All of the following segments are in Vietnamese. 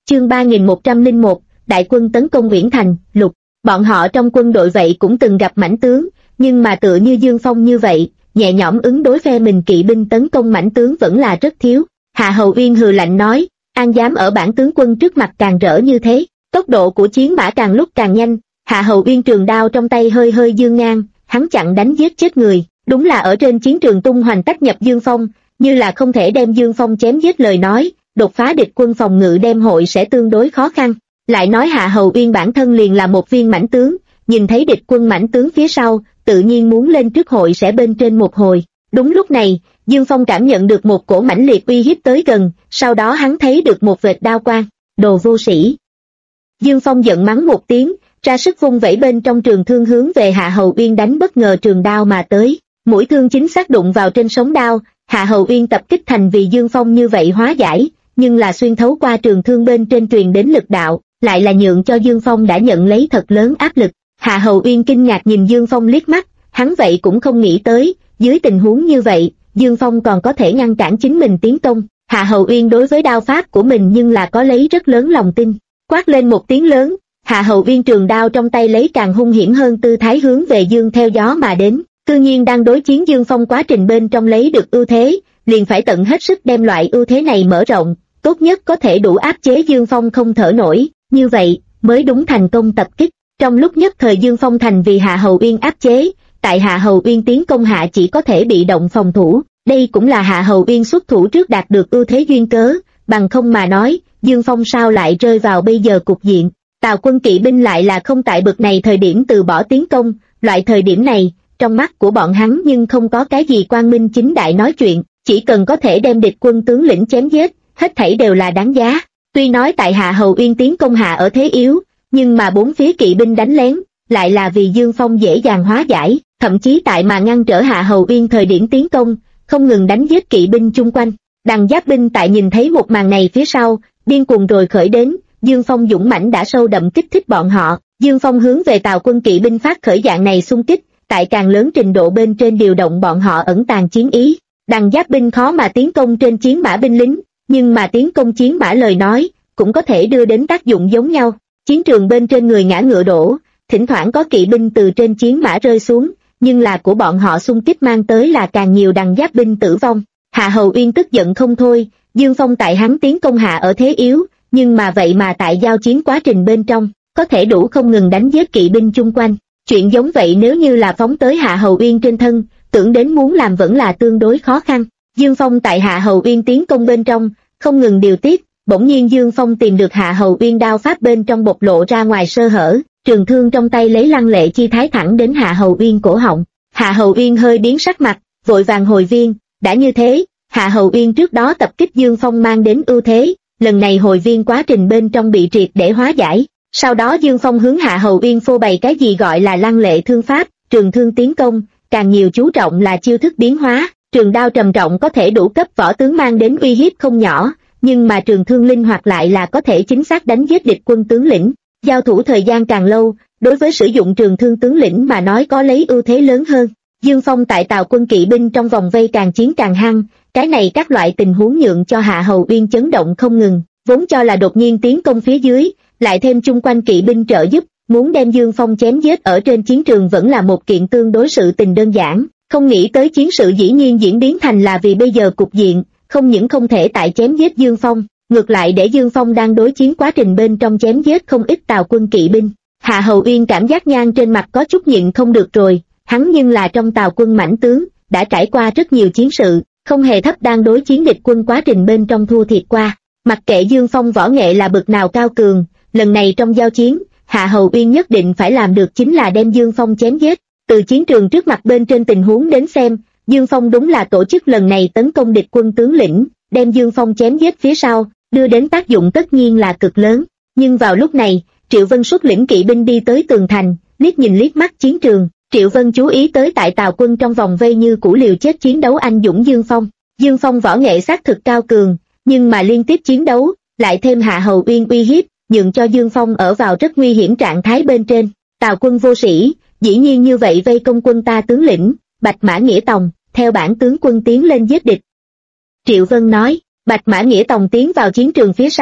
Chương 3101, đại quân tấn công Uyển Thành, lục. Bọn họ trong quân đội vậy cũng từng gặp mãnh tướng, nhưng mà tựa như Dương Phong như vậy, nhẹ nhõm ứng đối phe mình kỵ binh tấn công mãnh tướng vẫn là rất thiếu. Hạ Hầu Uyên hừ lạnh nói, an dám ở bản tướng quân trước mặt càng rỡ như thế. Tốc độ của chiến mã càng lúc càng nhanh, Hạ Hầu Uyên trường đao trong tay hơi hơi giương ngang, hắn chặn đánh giết chết người, đúng là ở trên chiến trường tung hoành tách nhập Dương Phong, như là không thể đem Dương Phong chém giết lời nói, đột phá địch quân phòng ngự đem hội sẽ tương đối khó khăn. Lại nói Hạ Hầu Uyên bản thân liền là một viên mãnh tướng, nhìn thấy địch quân mãnh tướng phía sau, tự nhiên muốn lên trước hội sẽ bên trên một hồi. Đúng lúc này, Dương Phong cảm nhận được một cổ mãnh liệt uy hiếp tới gần, sau đó hắn thấy được một vệt đao quang, đồ vô sĩ. Dương Phong giận mắng một tiếng, ra sức vung vẩy bên trong trường thương hướng về Hạ Hầu Uyên đánh, bất ngờ trường đao mà tới, mũi thương chính xác đụng vào trên sống đao. Hạ Hầu Uyên tập kích thành vì Dương Phong như vậy hóa giải, nhưng là xuyên thấu qua trường thương bên trên truyền đến lực đạo, lại là nhượng cho Dương Phong đã nhận lấy thật lớn áp lực. Hạ Hầu Uyên kinh ngạc nhìn Dương Phong liếc mắt, hắn vậy cũng không nghĩ tới, dưới tình huống như vậy, Dương Phong còn có thể ngăn cản chính mình tiến công. Hạ Hầu Uyên đối với đao pháp của mình nhưng là có lấy rất lớn lòng tin. Quát lên một tiếng lớn, Hạ Hầu Uyên trường đao trong tay lấy càng hung hiểm hơn tư thái hướng về Dương theo gió mà đến. Tự nhiên đang đối chiến Dương Phong quá trình bên trong lấy được ưu thế, liền phải tận hết sức đem loại ưu thế này mở rộng, tốt nhất có thể đủ áp chế Dương Phong không thở nổi, như vậy mới đúng thành công tập kích. Trong lúc nhất thời Dương Phong thành vì Hạ Hầu Uyên áp chế, tại Hạ Hầu Uyên tiến công hạ chỉ có thể bị động phòng thủ, đây cũng là Hạ Hầu Uyên xuất thủ trước đạt được ưu thế duyên cớ, bằng không mà nói, Dương Phong sao lại rơi vào bây giờ cục diện. Tào quân kỵ binh lại là không tại bực này thời điểm từ bỏ tiến công, loại thời điểm này, trong mắt của bọn hắn nhưng không có cái gì quang minh chính đại nói chuyện, chỉ cần có thể đem địch quân tướng lĩnh chém giết, hết thảy đều là đáng giá. Tuy nói tại Hạ Hầu Uyên tiến công hạ ở thế yếu, nhưng mà bốn phía kỵ binh đánh lén, lại là vì Dương Phong dễ dàng hóa giải, thậm chí tại mà ngăn trở Hạ Hầu Uyên thời điểm tiến công, không ngừng đánh giết kỵ binh chung quanh. Đằng Giáp binh tại nhìn thấy một màn này phía sau, điên cuồng rồi khởi đến, Dương Phong dũng mãnh đã sâu đậm kích thích bọn họ. Dương Phong hướng về Tào quân kỵ binh phát khởi dạng này xung kích, tại càng lớn trình độ bên trên điều động bọn họ ẩn tàng chiến ý. Đằng Giáp binh khó mà tiến công trên chiến mã binh lính, nhưng mà tiến công chiến mã lời nói, cũng có thể đưa đến tác dụng giống nhau. Chiến trường bên trên người ngã ngựa đổ, thỉnh thoảng có kỵ binh từ trên chiến mã rơi xuống, nhưng là của bọn họ xung kích mang tới là càng nhiều Đằng Giáp binh tử vong. Hạ Hầu Uyên tức giận không thôi, Dương Phong tại hắn tiến công hạ ở thế yếu, nhưng mà vậy mà tại giao chiến quá trình bên trong, có thể đủ không ngừng đánh giết kỵ binh chung quanh. Chuyện giống vậy nếu như là phóng tới Hạ Hầu Uyên trên thân, tưởng đến muốn làm vẫn là tương đối khó khăn. Dương Phong tại Hạ Hầu Uyên tiến công bên trong, không ngừng điều tiết, bỗng nhiên Dương Phong tìm được Hạ Hầu Uyên đao pháp bên trong bộc lộ ra ngoài sơ hở, trường thương trong tay lấy lăng lệ chi thái thẳng đến Hạ Hầu Uyên cổ họng. Hạ Hầu Uyên hơi biến sắc mặt, vội vàng hồi viên, đã như thế, Hạ Hầu Uyên trước đó tập kích Dương Phong mang đến ưu thế, lần này hồi viên quá trình bên trong bị triệt để hóa giải. Sau đó Dương Phong hướng Hạ Hầu Uyên phô bày cái gì gọi là lăng lệ thương pháp, trường thương tiến công, càng nhiều chú trọng là chiêu thức biến hóa, trường đao trầm trọng có thể đủ cấp võ tướng mang đến uy hiếp không nhỏ, nhưng mà trường thương linh hoạt lại là có thể chính xác đánh giết địch quân tướng lĩnh. Giao thủ thời gian càng lâu, đối với sử dụng trường thương tướng lĩnh mà nói có lấy ưu thế lớn hơn. Dương Phong tại Tào quân kỵ binh trong vòng vây càng chiến càng hăng, cái này các loại tình huống nhượng cho Hạ Hầu Uyên chấn động không ngừng, vốn cho là đột nhiên tiến công phía dưới, lại thêm chung quanh kỵ binh trợ giúp, muốn đem Dương Phong chém giết ở trên chiến trường vẫn là một kiện tương đối sự tình đơn giản, không nghĩ tới chiến sự dĩ nhiên diễn biến thành là vì bây giờ cục diện, không những không thể tại chém giết Dương Phong, ngược lại để Dương Phong đang đối chiến quá trình bên trong chém giết không ít Tào quân kỵ binh. Hạ Hầu Uyên cảm giác nhang trên mặt có chút nhịn không được rồi, hắn nhưng là trong Tào quân mãnh tướng, đã trải qua rất nhiều chiến sự, không hề thấp đang đối chiến địch quân quá trình bên trong thua thiệt qua. Mặc kệ Dương Phong võ nghệ là bậc nào cao cường, lần này trong giao chiến, Hạ Hầu Uyên nhất định phải làm được chính là đem Dương Phong chém giết. Từ chiến trường trước mặt bên trên tình huống đến xem, Dương Phong đúng là tổ chức lần này tấn công địch quân tướng lĩnh, đem Dương Phong chém giết phía sau, đưa đến tác dụng tất nhiên là cực lớn. Nhưng vào lúc này, Triệu Vân xuất lĩnh kỵ binh đi tới tường thành, liếc nhìn liếc mắt chiến trường, Triệu Vân chú ý tới tại Tào quân trong vòng vây như cũ liều chết chiến đấu anh dũng Dương Phong. Dương Phong võ nghệ xác thực cao cường, nhưng mà liên tiếp chiến đấu, lại thêm Hạ Hầu Uyên uy hiếp, nhượng cho Dương Phong ở vào rất nguy hiểm trạng thái bên trên. Tào quân vô sĩ, dĩ nhiên như vậy vây công quân ta tướng lĩnh, Bạch Mã Nghĩa Tòng, theo bản tướng quân tiến lên giết địch. Triệu Vân nói, Bạch Mã Nghĩa Tòng tiến vào chiến trường phía sau,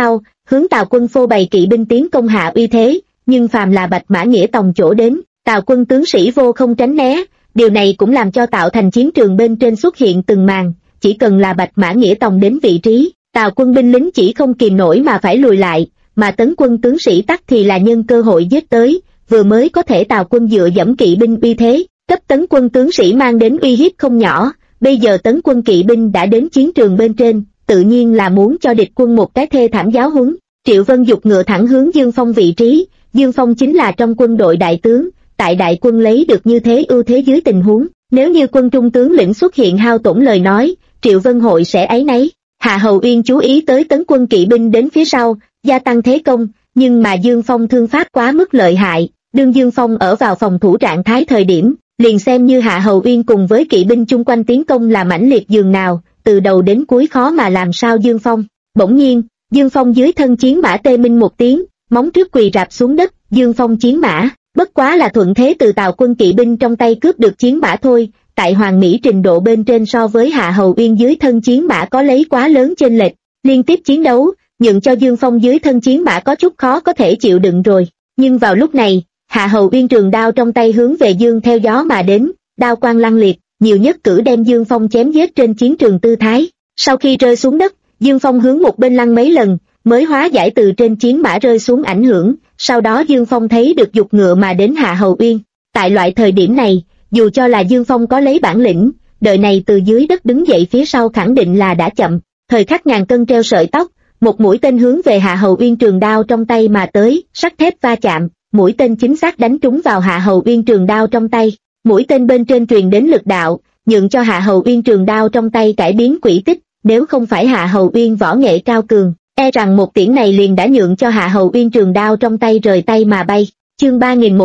hướng Tào quân phô bày kỵ binh tiến công hạ uy thế, nhưng phàm là Bạch Mã Nghĩa Tòng chỗ đến, Tào quân tướng sĩ vô không tránh né, điều này cũng làm cho tạo thành chiến trường bên trên xuất hiện từng màn, chỉ cần là Bạch Mã Nghĩa Tòng đến vị trí, Tào quân binh lính chỉ không kìm nổi mà phải lùi lại, mà tấn quân tướng sĩ tắc thì là nhân cơ hội giết tới, vừa mới có thể Tào quân dựa dẫm kỵ binh uy thế, cấp tấn quân tướng sĩ mang đến uy hiếp không nhỏ, bây giờ tấn quân kỵ binh đã đến chiến trường bên trên, tự nhiên là muốn cho địch quân một cái thê thảm giáo huấn. Triệu Vân giục ngựa thẳng hướng Dương Phong vị trí, Dương Phong chính là trong quân đội đại tướng, tại đại quân lấy được như thế ưu thế dưới tình huống, nếu như quân trung tướng lĩnh xuất hiện hao tổn lời nói, Triệu Vân hội sẽ áy náy. Hạ Hầu Uyên chú ý tới tấn quân kỵ binh đến phía sau, gia tăng thế công, nhưng mà Dương Phong thương pháp quá mức lợi hại, đương Dương Phong ở vào phòng thủ trạng thái thời điểm, liền xem như Hạ Hầu Uyên cùng với kỵ binh chung quanh tiến công là mãnh liệt dường nào, từ đầu đến cuối khó mà làm sao Dương Phong. Bỗng nhiên, Dương Phong dưới thân chiến mã tê minh một tiếng, móng trước quỳ rạp xuống đất, Dương Phong chiến mã, bất quá là thuận thế từ Tào quân kỵ binh trong tay cướp được chiến mã thôi, tại Hoàng Mỹ trình độ bên trên so với Hạ Hầu Uyên dưới thân chiến mã có lấy quá lớn chênh lệch, liên tiếp chiến đấu, nhượng cho Dương Phong dưới thân chiến mã có chút khó có thể chịu đựng rồi. Nhưng vào lúc này, Hạ Hầu Uyên trường đao trong tay hướng về Dương theo gió mà đến, đao quang lăng liệt, nhiều nhất cử đem Dương Phong chém giết trên chiến trường tư thái. Sau khi rơi xuống đất, Dương Phong hướng một bên lăn mấy lần, mới hóa giải từ trên chiến mã rơi xuống ảnh hưởng, sau đó Dương Phong thấy được giục ngựa mà đến Hạ Hầu Uyên. Tại loại thời điểm này, dù cho là Dương Phong có lấy bản lĩnh, đời này từ dưới đất đứng dậy phía sau khẳng định là đã chậm. Thời khắc ngàn cân treo sợi tóc, một mũi tên hướng về Hạ Hầu Uyên trường đao trong tay mà tới, sắt thép va chạm, mũi tên chính xác đánh trúng vào Hạ Hầu Uyên trường đao trong tay. Mũi tên bên trên truyền đến lực đạo, nhượng cho Hạ Hầu Uyên trường đao trong tay cải biến quỹ tích, nếu không phải Hạ Hầu Uyên võ nghệ cao cường, e rằng một tiễn này liền đã nhượng cho Hạ Hầu Uyên trường đao trong tay rời tay mà bay. Chương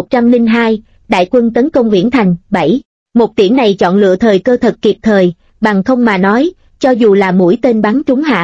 3102, Đại quân tấn công Uyển Thành, 7. Một tiễn này chọn lựa thời cơ thật kịp thời, bằng không mà nói, cho dù là mũi tên bắn trúng Hạ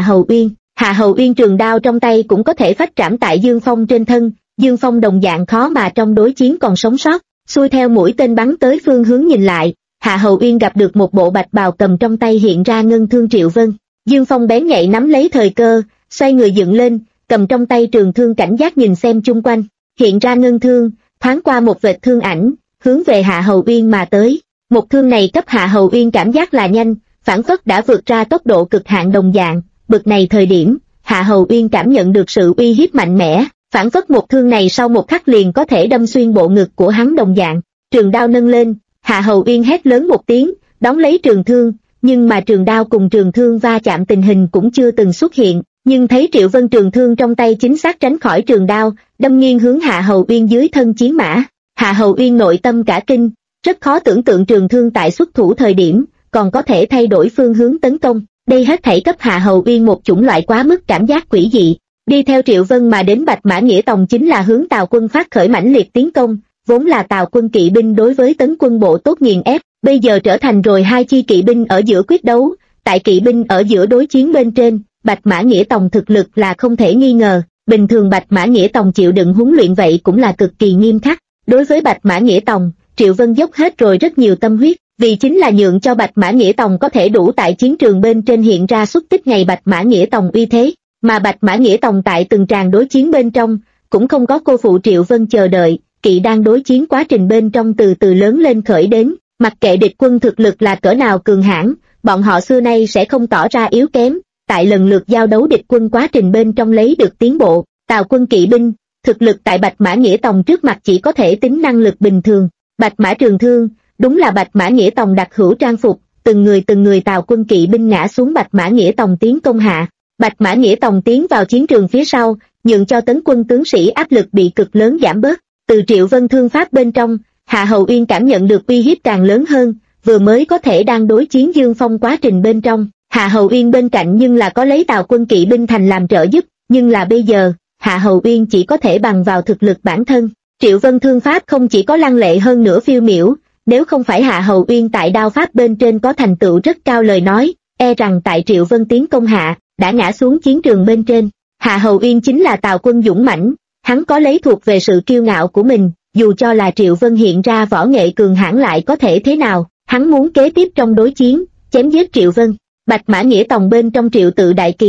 Hầu Uyên trường đao trong tay cũng có thể phách trảm tại Dương Phong trên thân, Dương Phong đồng dạng khó mà trong đối chiến còn sống sót. Xuôi theo mũi tên bắn tới phương hướng nhìn lại, Hạ Hầu Uyên gặp được một bộ bạch bào cầm trong tay hiện ra ngân thương Triệu Vân. Dương Phong bén nhạy nắm lấy thời cơ, xoay người dựng lên, cầm trong tay trường thương cảnh giác nhìn xem chung quanh, hiện ra ngân thương, thoáng qua một vệt thương ảnh, hướng về Hạ Hầu Uyên mà tới. Một thương này cấp Hạ Hầu Uyên cảm giác là nhanh, phảng phất đã vượt ra tốc độ cực hạn đồng dạng. Bực này thời điểm, Hạ Hầu Uyên cảm nhận được sự uy hiếp mạnh mẽ, phảng phất một thương này sau một khắc liền có thể đâm xuyên bộ ngực của hắn đồng dạng. Trường đao nâng lên, Hạ Hầu Uyên hét lớn một tiếng, đón lấy trường thương, nhưng mà trường đao cùng trường thương va chạm tình hình cũng chưa từng xuất hiện, nhưng thấy Triệu Vân trường thương trong tay chính xác tránh khỏi trường đao, đâm nghiêng hướng Hạ Hầu Uyên dưới thân chiến mã. Hạ Hầu Uyên nội tâm cả kinh, rất khó tưởng tượng trường thương tại xuất thủ thời điểm, còn có thể thay đổi phương hướng tấn công, đây hết thảy cấp Hạ Hầu Uyên một chủng loại quá mức cảm giác quỷ dị. Đi theo Triệu Vân mà đến Bạch Mã Nghĩa Tòng chính là hướng Tào quân phát khởi mãnh liệt tiến công, vốn là Tào quân kỵ binh đối với tấn quân bộ tốt nghiền ép, bây giờ trở thành rồi hai chi kỵ binh ở giữa quyết đấu, tại kỵ binh ở giữa đối chiến bên trên, Bạch Mã Nghĩa Tòng thực lực là không thể nghi ngờ, bình thường Bạch Mã Nghĩa Tòng chịu đựng huấn luyện vậy cũng là cực kỳ nghiêm khắc. Đối với Bạch Mã Nghĩa Tòng, Triệu Vân dốc hết rồi rất nhiều tâm huyết, vì chính là nhượng cho Bạch Mã Nghĩa Tòng có thể đủ tại chiến trường bên trên hiện ra xuất tích ngày Bạch Mã Nghĩa Tòng uy thế, mà Bạch Mã Nghĩa Tòng tại từng tràng đối chiến bên trong, cũng không có cô phụ Triệu Vân chờ đợi, kỵ đang đối chiến quá trình bên trong từ từ lớn lên khởi đến, mặc kệ địch quân thực lực là cỡ nào cường hãn, bọn họ xưa nay sẽ không tỏ ra yếu kém, tại lần lượt giao đấu địch quân quá trình bên trong lấy được tiến bộ. Tào quân kỵ binh, thực lực tại Bạch Mã Nghĩa Tòng trước mặt chỉ có thể tính năng lực bình thường. Bạch Mã trường thương, đúng là Bạch Mã Nghĩa Tòng đặc hữu trang phục, từng người Tào quân kỵ binh ngã xuống Bạch Mã Nghĩa Tòng tiến công hạ. Bạch Mã Nghĩa Tòng tiến vào chiến trường phía sau, nhượng cho tấn quân tướng sĩ áp lực bị cực lớn giảm bớt. Từ Triệu Vân thương pháp bên trong, Hạ Hầu Uyên cảm nhận được uy hiếp càng lớn hơn, vừa mới có thể đang đối chiến Dương Phong quá trình bên trong, Hạ Hầu Uyên bên cạnh nhưng là có lấy Tào quân kỵ binh thành làm trợ giúp, nhưng là bây giờ, Hạ Hầu Uyên chỉ có thể bằng vào thực lực bản thân. Triệu Vân thương pháp không chỉ có lăng lệ hơn nữa phiêu miểu, nếu không phải Hạ Hầu Uyên tại đao pháp bên trên có thành tựu rất cao lời nói, e rằng tại Triệu Vân tiến công hạ, đã ngã xuống chiến trường bên trên. Hạ Hầu Uyên chính là Tào quân dũng mãnh, hắn có lấy thuộc về sự kiêu ngạo của mình, dù cho là Triệu Vân hiện ra võ nghệ cường hãn lại có thể thế nào, hắn muốn kế tiếp trong đối chiến, chém giết Triệu Vân. Bạch Mã Nghĩa Tòng bên trong Triệu tự đại kỳ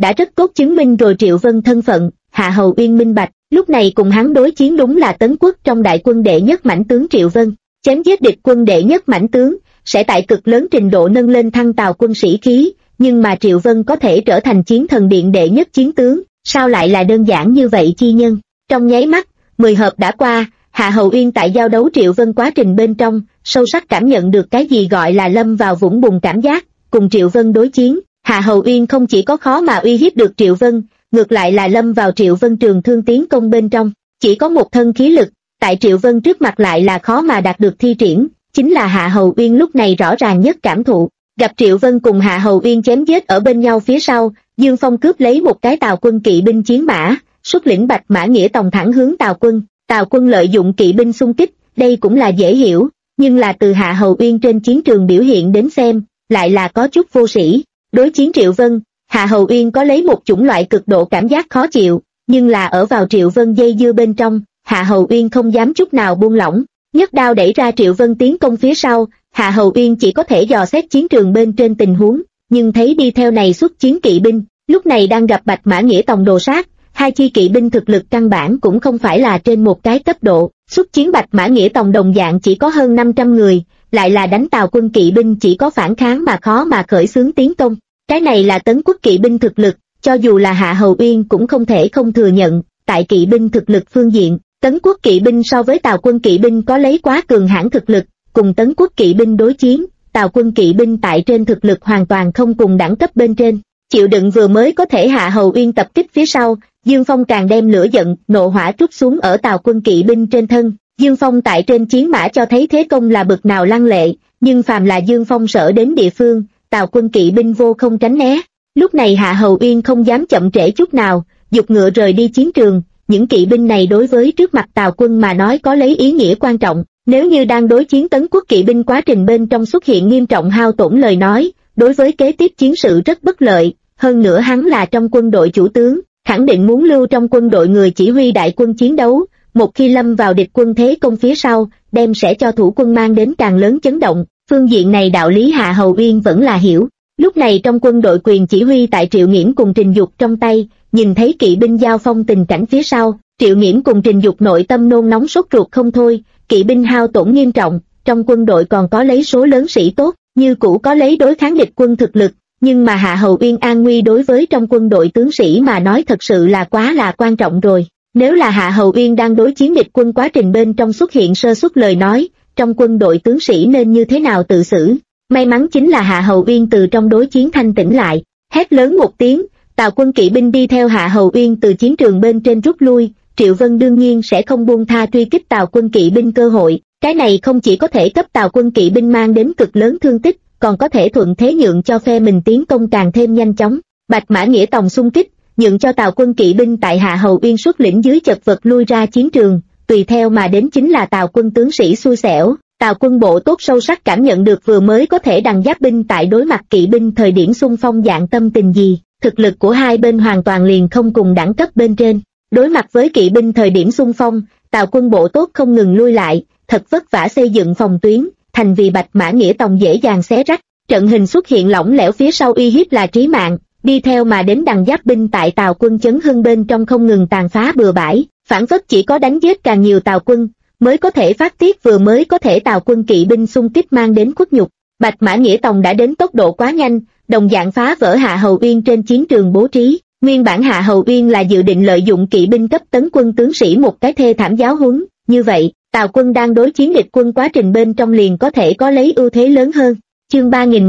đã rất tốt chứng minh rồi Triệu Vân thân phận. Hạ Hầu Uyên minh bạch, lúc này cùng hắn đối chiến đúng là Tấn Quốc trong đại quân đệ nhất mãnh tướng Triệu Vân. Chém giết địch quân đệ nhất mãnh tướng, sẽ tại cực lớn trình độ nâng lên thăng Tào quân sĩ khí, nhưng mà Triệu Vân có thể trở thành chiến thần điện đệ nhất chiến tướng, sao lại là đơn giản như vậy chi nhân. Trong nháy mắt, 10 hợp đã qua, Hạ Hầu Uyên tại giao đấu Triệu Vân quá trình bên trong, sâu sắc cảm nhận được cái gì gọi là lâm vào vũng bùn cảm giác, cùng Triệu Vân đối chiến, Hạ Hầu Uyên không chỉ có khó mà uy hiếp được Triệu Vân, ngược lại là lâm vào Triệu Vân trường thương tiến công bên trong, chỉ có một thân khí lực, tại Triệu Vân trước mặt lại là khó mà đạt được thi triển, chính là Hạ Hầu Uyên lúc này rõ ràng nhất cảm thụ. Gặp Triệu Vân cùng Hạ Hầu Uyên chém giết ở bên nhau phía sau, Dương Phong cướp lấy một cái Tào quân kỵ binh chiến mã, xuất lĩnh Bạch Mã Nghĩa Tòng thẳng hướng Tào quân. Tào quân lợi dụng kỵ binh xung kích, đây cũng là dễ hiểu, nhưng là từ Hạ Hầu Uyên trên chiến trường biểu hiện đến xem, lại là có chút vô sĩ. Đối chiến Triệu Vân, Hạ Hầu Uyên có lấy một chủng loại cực độ cảm giác khó chịu, nhưng là ở vào Triệu Vân dây dưa bên trong, Hạ Hầu Uyên không dám chút nào buông lỏng, nhất đao đẩy ra Triệu Vân tiến công phía sau. Hạ Hầu Uyên chỉ có thể dò xét chiến trường bên trên tình huống, nhưng thấy đi theo này xuất chiến kỵ binh, lúc này đang gặp Bạch Mã Nghĩa Tòng đồ sát, hai chi kỵ binh thực lực căn bản cũng không phải là trên một cái cấp độ, xuất chiến Bạch Mã Nghĩa Tòng đồng dạng chỉ có hơn 500 người, lại là đánh Tào quân kỵ binh chỉ có phản kháng mà khó mà khởi xướng tiến công. Cái này là Tấn Quốc kỵ binh thực lực, cho dù là Hạ Hầu Uyên cũng không thể không thừa nhận, tại kỵ binh thực lực phương diện, Tấn Quốc kỵ binh so với Tào quân kỵ binh có lấy quá cường hãn thực lực, cùng Tấn Quốc kỵ binh đối chiến, Tào quân kỵ binh tại trên thực lực hoàn toàn không cùng đẳng cấp bên trên. Chịu đựng vừa mới có thể Hạ Hầu Uyên tập kích phía sau, Dương Phong càng đem lửa giận, nộ hỏa trút xuống ở Tào quân kỵ binh trên thân. Dương Phong tại trên chiến mã cho thấy thế công là bực nào lăng lệ, nhưng phàm là Dương Phong sở đến địa phương, Tào quân kỵ binh vô không tránh né. Lúc này Hạ Hầu Uyên không dám chậm trễ chút nào, giục ngựa rời đi chiến trường. Những kỵ binh này đối với trước mặt Tào quân mà nói có lấy ý nghĩa quan trọng. Nếu như đang đối chiến Tấn Quốc kỵ binh quá trình bên trong xuất hiện nghiêm trọng hao tổn lời nói, đối với kế tiếp chiến sự rất bất lợi. Hơn nữa hắn là trong quân đội chủ tướng, khẳng định muốn lưu trong quân đội người chỉ huy đại quân chiến đấu, một khi lâm vào địch quân thế công phía sau, đem sẽ cho thủ quân mang đến càng lớn chấn động. Phương diện này đạo lý Hạ Hầu Uyên vẫn là hiểu. Lúc này trong quân đội quyền chỉ huy tại Triệu Nghiễm cùng Trình Dục trong tay, nhìn thấy kỵ binh giao phong tình cảnh phía sau, Triệu Nghiễm cùng Trình Dục nội tâm nôn nóng sốt ruột không thôi. Kỵ binh hao tổn nghiêm trọng, trong quân đội còn có lấy số lớn sĩ tốt, như cũ có lấy đối kháng địch quân thực lực, nhưng mà Hạ Hầu Uyên an nguy đối với trong quân đội tướng sĩ mà nói thật sự là quá là quan trọng rồi. Nếu là Hạ Hầu Uyên đang đối chiến địch quân quá trình bên trong xuất hiện sơ suất lời nói, trong quân đội tướng sĩ nên như thế nào tự xử? May mắn chính là Hạ Hầu Uyên từ trong đối chiến thanh tĩnh lại, hét lớn một tiếng, Tào quân kỵ binh đi theo Hạ Hầu Uyên từ chiến trường bên trên rút lui. Triệu Vân đương nhiên sẽ không buông tha truy kích Tào quân kỵ binh cơ hội, cái này không chỉ có thể cấp Tào quân kỵ binh mang đến cực lớn thương tích, còn có thể thuận thế nhượng cho phe mình tiến công càng thêm nhanh chóng. Bạch Mã Nghĩa Tòng xung kích, nhượng cho Tào quân kỵ binh tại Hạ Hầu Uyên xuất lĩnh dưới chật vật lui ra chiến trường, tùy theo mà đến chính là Tào quân tướng sĩ xui xẻo. Tào quân bộ tốt sâu sắc cảm nhận được vừa mới có thể đằng giáp binh tại đối mặt kỵ binh thời điểm xung phong dạng tâm tình gì, thực lực của hai bên hoàn toàn liền không cùng đẳng cấp bên trên. Đối mặt với kỵ binh thời điểm xung phong, Tào quân bộ tốt không ngừng lui lại, thật vất vả xây dựng phòng tuyến, thành vì Bạch Mã Nghĩa Tòng dễ dàng xé rách. Trận hình xuất hiện lỏng lẻo phía sau uy hiếp là trí mạng, đi theo mà đến đằng giáp binh tại Tào quân Chấn Hưng bên trong không ngừng tàn phá bừa bãi, phản phất chỉ có đánh giết càng nhiều Tào quân mới có thể phát tiết vừa mới có thể Tào quân kỵ binh xung kích mang đến khuất nhục. Bạch Mã Nghĩa Tòng đã đến tốc độ quá nhanh, đồng dạng phá vỡ Hạ Hầu Uyên trên chiến trường bố trí. Nguyên bản Hạ Hầu Uyên là dự định lợi dụng kỵ binh cấp tấn quân tướng sĩ một cái thê thảm giáo huấn, như vậy, Tào quân đang đối chiến địch quân quá trình bên trong liền có thể có lấy ưu thế lớn hơn. Chương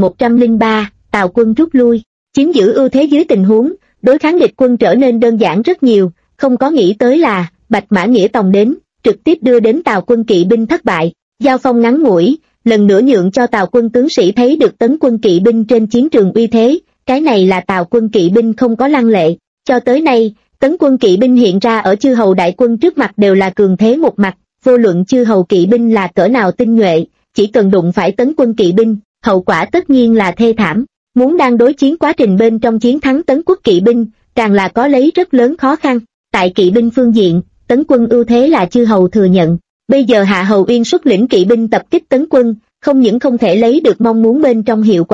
3103, Tào quân rút lui. Chiếm giữ ưu thế dưới tình huống, đối kháng địch quân trở nên đơn giản rất nhiều, không có nghĩ tới là, Bạch Mã Nghĩa Tòng đến, trực tiếp đưa đến Tào quân kỵ binh thất bại. Giao phong ngắn ngủi, lần nữa nhượng cho Tào quân tướng sĩ thấy được tấn quân kỵ binh trên chiến trường uy thế. Cái này là Tào quân kỵ binh không có lăng lệ. Cho tới nay, tấn quân kỵ binh hiện ra ở chư hầu đại quân trước mặt đều là cường thế một mặt, vô luận chư hầu kỵ binh là cỡ nào tinh nhuệ, chỉ cần đụng phải tấn quân kỵ binh, hậu quả tất nhiên là thê thảm. Muốn đang đối chiến quá trình bên trong chiến thắng tấn quốc kỵ binh, càng là có lấy rất lớn khó khăn. Tại kỵ binh phương diện, tấn quân ưu thế là chư hầu thừa nhận. Bây giờ Hạ Hầu Uyên xuất lĩnh kỵ binh tập kích tấn quân, không những không thể lấy được mong muốn bên trong hiệu quả,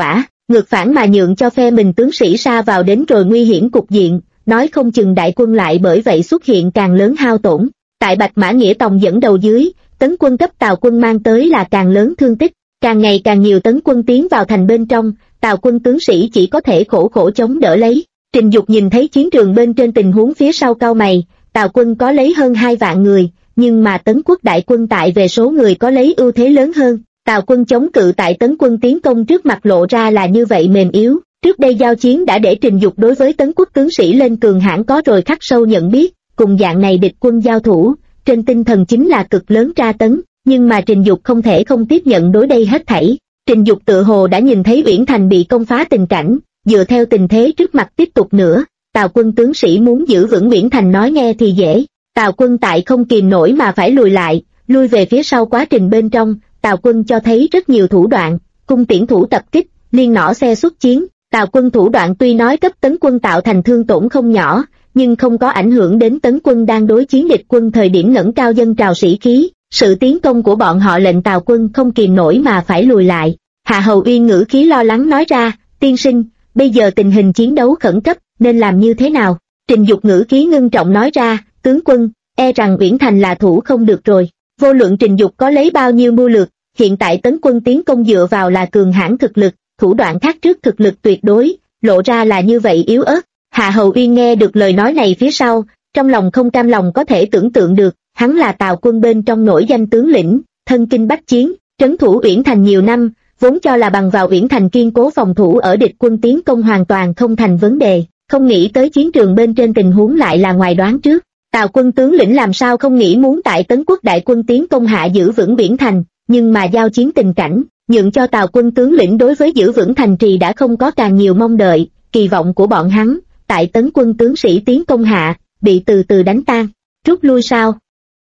ngược phản mà nhượng cho phe mình tướng sĩ sa vào đến rồi nguy hiểm cục diện, nói không chừng đại quân lại bởi vậy xuất hiện càng lớn hao tổn. Tại Bạch Mã Nghĩa Tòng dẫn đầu dưới, tấn quân cấp Tào quân mang tới là càng lớn thương tích, càng ngày càng nhiều tấn quân tiến vào thành bên trong, Tào quân tướng sĩ chỉ có thể khổ khổ chống đỡ lấy. Trình Dục nhìn thấy chiến trường bên trên tình huống phía sau cau mày, Tào quân có lấy hơn 2 vạn người, nhưng mà Tấn quốc đại quân tại về số người có lấy ưu thế lớn hơn. Tào quân chống cự tại Tấn quân tiến công trước mặt lộ ra là như vậy mềm yếu. Trước đây giao chiến đã để Trình Dục đối với Tấn quốc tướng sĩ lên cường hãn có rồi khắc sâu nhận biết, cùng dạng này địch quân giao thủ, trên tinh thần chính là cực lớn tra tấn, nhưng mà Trình Dục không thể không tiếp nhận đối đây hết thảy. Trình Dục tự hồ đã nhìn thấy Uyển Thành bị công phá tình cảnh, dựa theo tình thế trước mặt tiếp tục nữa, Tào quân tướng sĩ muốn giữ vững Uyển Thành nói nghe thì dễ, Tào quân tại không kìm nổi mà phải lùi lại, lui về phía sau quá trình bên trong, Tào quân cho thấy rất nhiều thủ đoạn, cung tiễn thủ tập kích, liên nỏ xe xuất chiến, Tào quân thủ đoạn tuy nói cấp tấn quân tạo thành thương tổn không nhỏ, nhưng không có ảnh hưởng đến tấn quân đang đối chiến địch quân thời điểm ngẩng cao dân trào sĩ khí, sự tiến công của bọn họ lệnh Tào quân không kìm nổi mà phải lùi lại. Hạ Hầu Uyên ngữ khí lo lắng nói ra, tiên sinh, bây giờ tình hình chiến đấu khẩn cấp, nên làm như thế nào? Trình Dục ngữ khí ngưng trọng nói ra, tướng quân, e rằng Uyển Thành là thủ không được rồi. Vô luận Trình Dục có lấy bao nhiêu mưu lược, hiện tại tấn quân tiến công dựa vào là cường hãn thực lực, thủ đoạn khác trước thực lực tuyệt đối, lộ ra là như vậy yếu ớt. Hạ Hầu Uyên nghe được lời nói này phía sau, trong lòng không cam lòng có thể tưởng tượng được, hắn là Tào quân bên trong nổi danh tướng lĩnh, thân kinh bách chiến, trấn thủ Uyển Thành nhiều năm, vốn cho là bằng vào Uyển Thành kiên cố phòng thủ ở địch quân tiến công hoàn toàn không thành vấn đề, không nghĩ tới chiến trường bên trên tình huống lại là ngoài đoán trước. Tào quân tướng lĩnh làm sao không nghĩ muốn tại Tấn quốc đại quân tiến công hạ giữ vững Uyển Thành, nhưng mà giao chiến tình cảnh, nhượng cho Tào quân tướng lĩnh đối với giữ vững thành trì đã không có càng nhiều mong đợi, kỳ vọng của bọn hắn, tại Tấn quân tướng sĩ tiến công hạ, bị từ từ đánh tan, rút lui sao?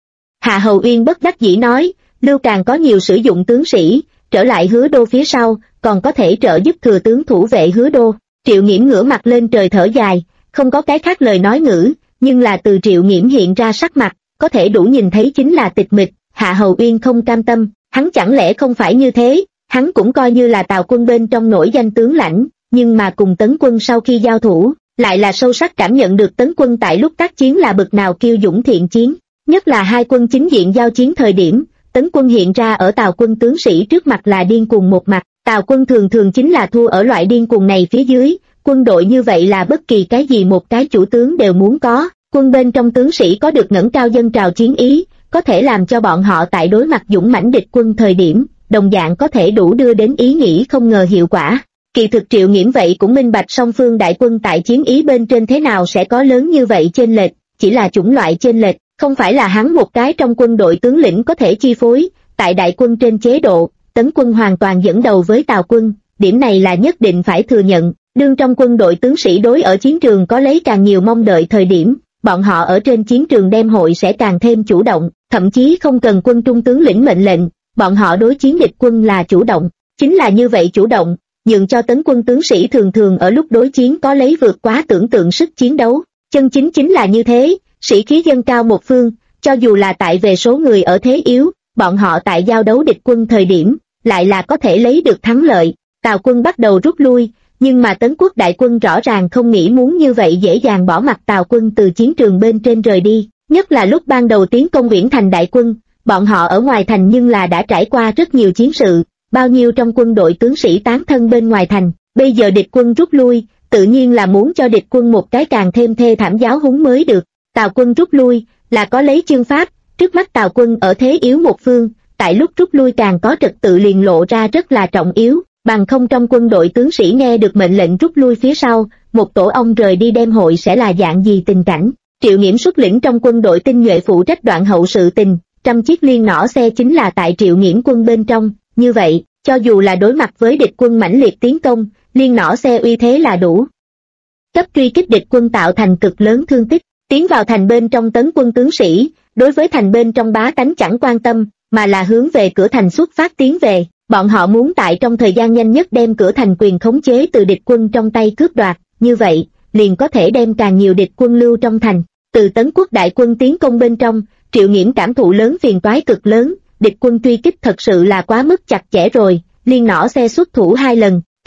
Hạ Hầu Uyên bất đắc dĩ nói, Lưu Càng có nhiều sử dụng tướng sĩ, trở lại Hứa Đô phía sau, còn có thể trợ giúp thừa tướng thủ vệ Hứa Đô. Triệu Nghiễm ngửa mặt lên trời thở dài, không có cái khác lời nói ngữ, nhưng là từ Triệu Nghiễm hiện ra sắc mặt, có thể đủ nhìn thấy chính là tịch mịch. Hạ Hầu Uyên không cam tâm, hắn chẳng lẽ không phải như thế, hắn cũng coi như là Tào quân bên trong nổi danh tướng lãnh, nhưng mà cùng Tấn quân sau khi giao thủ, lại là sâu sắc cảm nhận được Tấn quân tại lúc tác chiến là bực nào kiêu dũng thiện chiến, nhất là hai quân chính diện giao chiến thời điểm, Tấn quân hiện ra ở Tào quân tướng sĩ trước mặt là điên cuồng một mặt, Tào quân thường thường chính là thua ở loại điên cuồng này phía dưới, quân đội như vậy là bất kỳ cái gì một cái chủ tướng đều muốn có, quân bên trong tướng sĩ có được ngẩng cao dân trào chiến ý, có thể làm cho bọn họ tại đối mặt dũng mãnh địch quân thời điểm, đồng dạng có thể đủ đưa đến ý nghĩ không ngờ hiệu quả. Kỳ thực Triệu Nghiễm vậy cũng minh bạch song phương đại quân tại chiến ý bên trên thế nào sẽ có lớn như vậy chênh lệch, chỉ là chủng loại chênh lệch, không phải là hắn một cái trong quân đội tướng lĩnh có thể chi phối, tại đại quân trên chế độ, Tấn quân hoàn toàn dẫn đầu với Tào quân, điểm này là nhất định phải thừa nhận, đương trong quân đội tướng sĩ đối ở chiến trường có lấy càng nhiều mong đợi thời điểm, bọn họ ở trên chiến trường đem hội sẽ càng thêm chủ động, thậm chí không cần quân trung tướng lĩnh mệnh lệnh, bọn họ đối chiến địch quân là chủ động, chính là như vậy chủ động, nhượng cho Tấn quân tướng sĩ thường thường ở lúc đối chiến có lấy vượt quá tưởng tượng sức chiến đấu, chân chính là như thế, sĩ khí dâng cao một phương, cho dù là tại về số người ở thế yếu, bọn họ tại giao đấu địch quân thời điểm, lại là có thể lấy được thắng lợi. Tào quân bắt đầu rút lui, nhưng mà Tấn quốc đại quân rõ ràng không nghĩ muốn như vậy dễ dàng bỏ mặc Tào quân từ chiến trường bên trên rời đi, nhất là lúc ban đầu tiến công Uyển Thành đại quân, bọn họ ở ngoài thành nhưng là đã trải qua rất nhiều chiến sự, bao nhiêu trong quân đội tướng sĩ tán thân bên ngoài thành, bây giờ địch quân rút lui, tự nhiên là muốn cho địch quân một cái càng thêm thê thảm giáo huấn mới được. Tào quân rút lui, là có lấy chương pháp, trước mắt Tào quân ở thế yếu một phương, tại lúc rút lui càng có trật tự liền lộ ra rất là trọng yếu, bằng không trong quân đội tướng sĩ nghe được mệnh lệnh rút lui phía sau, một tổ ong rời đi đem hội sẽ là dạng gì tình cảnh. Triệu Nghiễm xuất lĩnh trong quân đội tinh nhuệ phụ trách đoạn hậu sự tình, 100 chiếc liên nỏ xe chính là tại Triệu Nghiễm quân bên trong, như vậy, cho dù là đối mặt với địch quân mãnh liệt tiến công, liên nỏ xe uy thế là đủ cấp truy kích địch quân tạo thành cực lớn thương tích. Tiến vào thành bên trong Tấn quân tướng sĩ, đối với thành bên trong bá tánh chẳng quan tâm, mà là hướng về cửa thành xuất phát tiến về, bọn họ muốn tại trong thời gian nhanh nhất đem cửa thành quyền khống chế từ địch quân trong tay cướp đoạt, như vậy, liền có thể đem càng nhiều địch quân lưu trong thành. Từ Tấn quốc đại quân tiến công bên trong, Triệu Nghiễm cảm thụ lớn phiền toái cực lớn, địch quân truy kích thật sự là quá mức chặt chẽ rồi, liên nỏ xe xuất thủ 2 lần,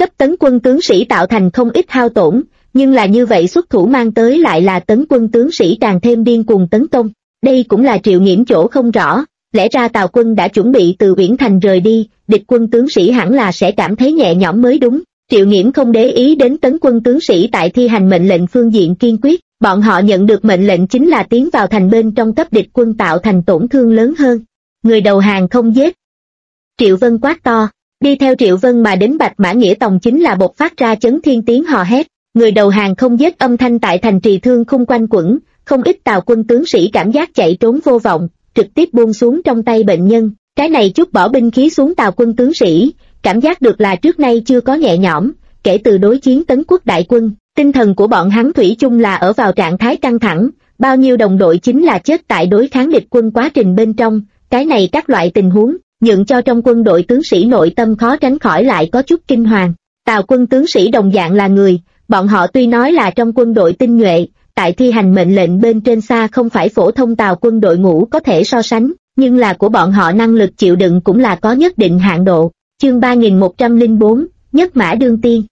cấp tấn quân tướng sĩ tạo thành không ít hao tổn, nhưng là như vậy xuất thủ mang tới lại là tấn quân tướng sĩ càng thêm điên cuồng tấn công. Đây cũng là Triệu Nghiễm chỗ không rõ, lẽ ra Tào quân đã chuẩn bị từ Uyển Thành rời đi, địch quân tướng sĩ hẳn là sẽ cảm thấy nhẹ nhõm mới đúng. Triệu Nghiễm không để ý đến tấn quân tướng sĩ tại thi hành mệnh lệnh phương diện kiên quyết, bọn họ nhận được mệnh lệnh chính là tiến vào thành bên trong cấp địch quân tạo thành tổn thương lớn hơn. Người đầu hàng không giết. Triệu Vân quát to, đi theo Triệu Vân mà đến Bạch Mã Nghĩa Tòng chính là bộc phát ra chấn thiên tiếng hò hét, người đầu hàng không giết âm thanh tại thành trì thương khung quanh quẩn, không ít Tào quân tướng sĩ cảm giác chạy trốn vô vọng, trực tiếp buông xuống trong tay bệnh nhân, cái này chút bỏ binh khí xuống Tào quân tướng sĩ, cảm giác được là trước nay chưa có nhẹ nhõm, kể từ đối chiến Tấn quốc đại quân, tinh thần của bọn hắn thủy chung là ở vào trạng thái căng thẳng, bao nhiêu đồng đội chính là chết tại đối kháng địch quân quá trình bên trong, cái này các loại tình huống, nhượng cho trong quân đội tướng sĩ nội tâm khó tránh khỏi lại có chút kinh hoàng. Tào quân tướng sĩ đồng dạng là người, bọn họ tuy nói là trong quân đội tinh nhuệ, tại thi hành mệnh lệnh bên trên xa không phải phổ thông Tào quân đội ngũ có thể so sánh, nhưng là của bọn họ năng lực chịu đựng cũng là có nhất định hạn độ. Chương 3104, Nhất Mã Đương Tiên.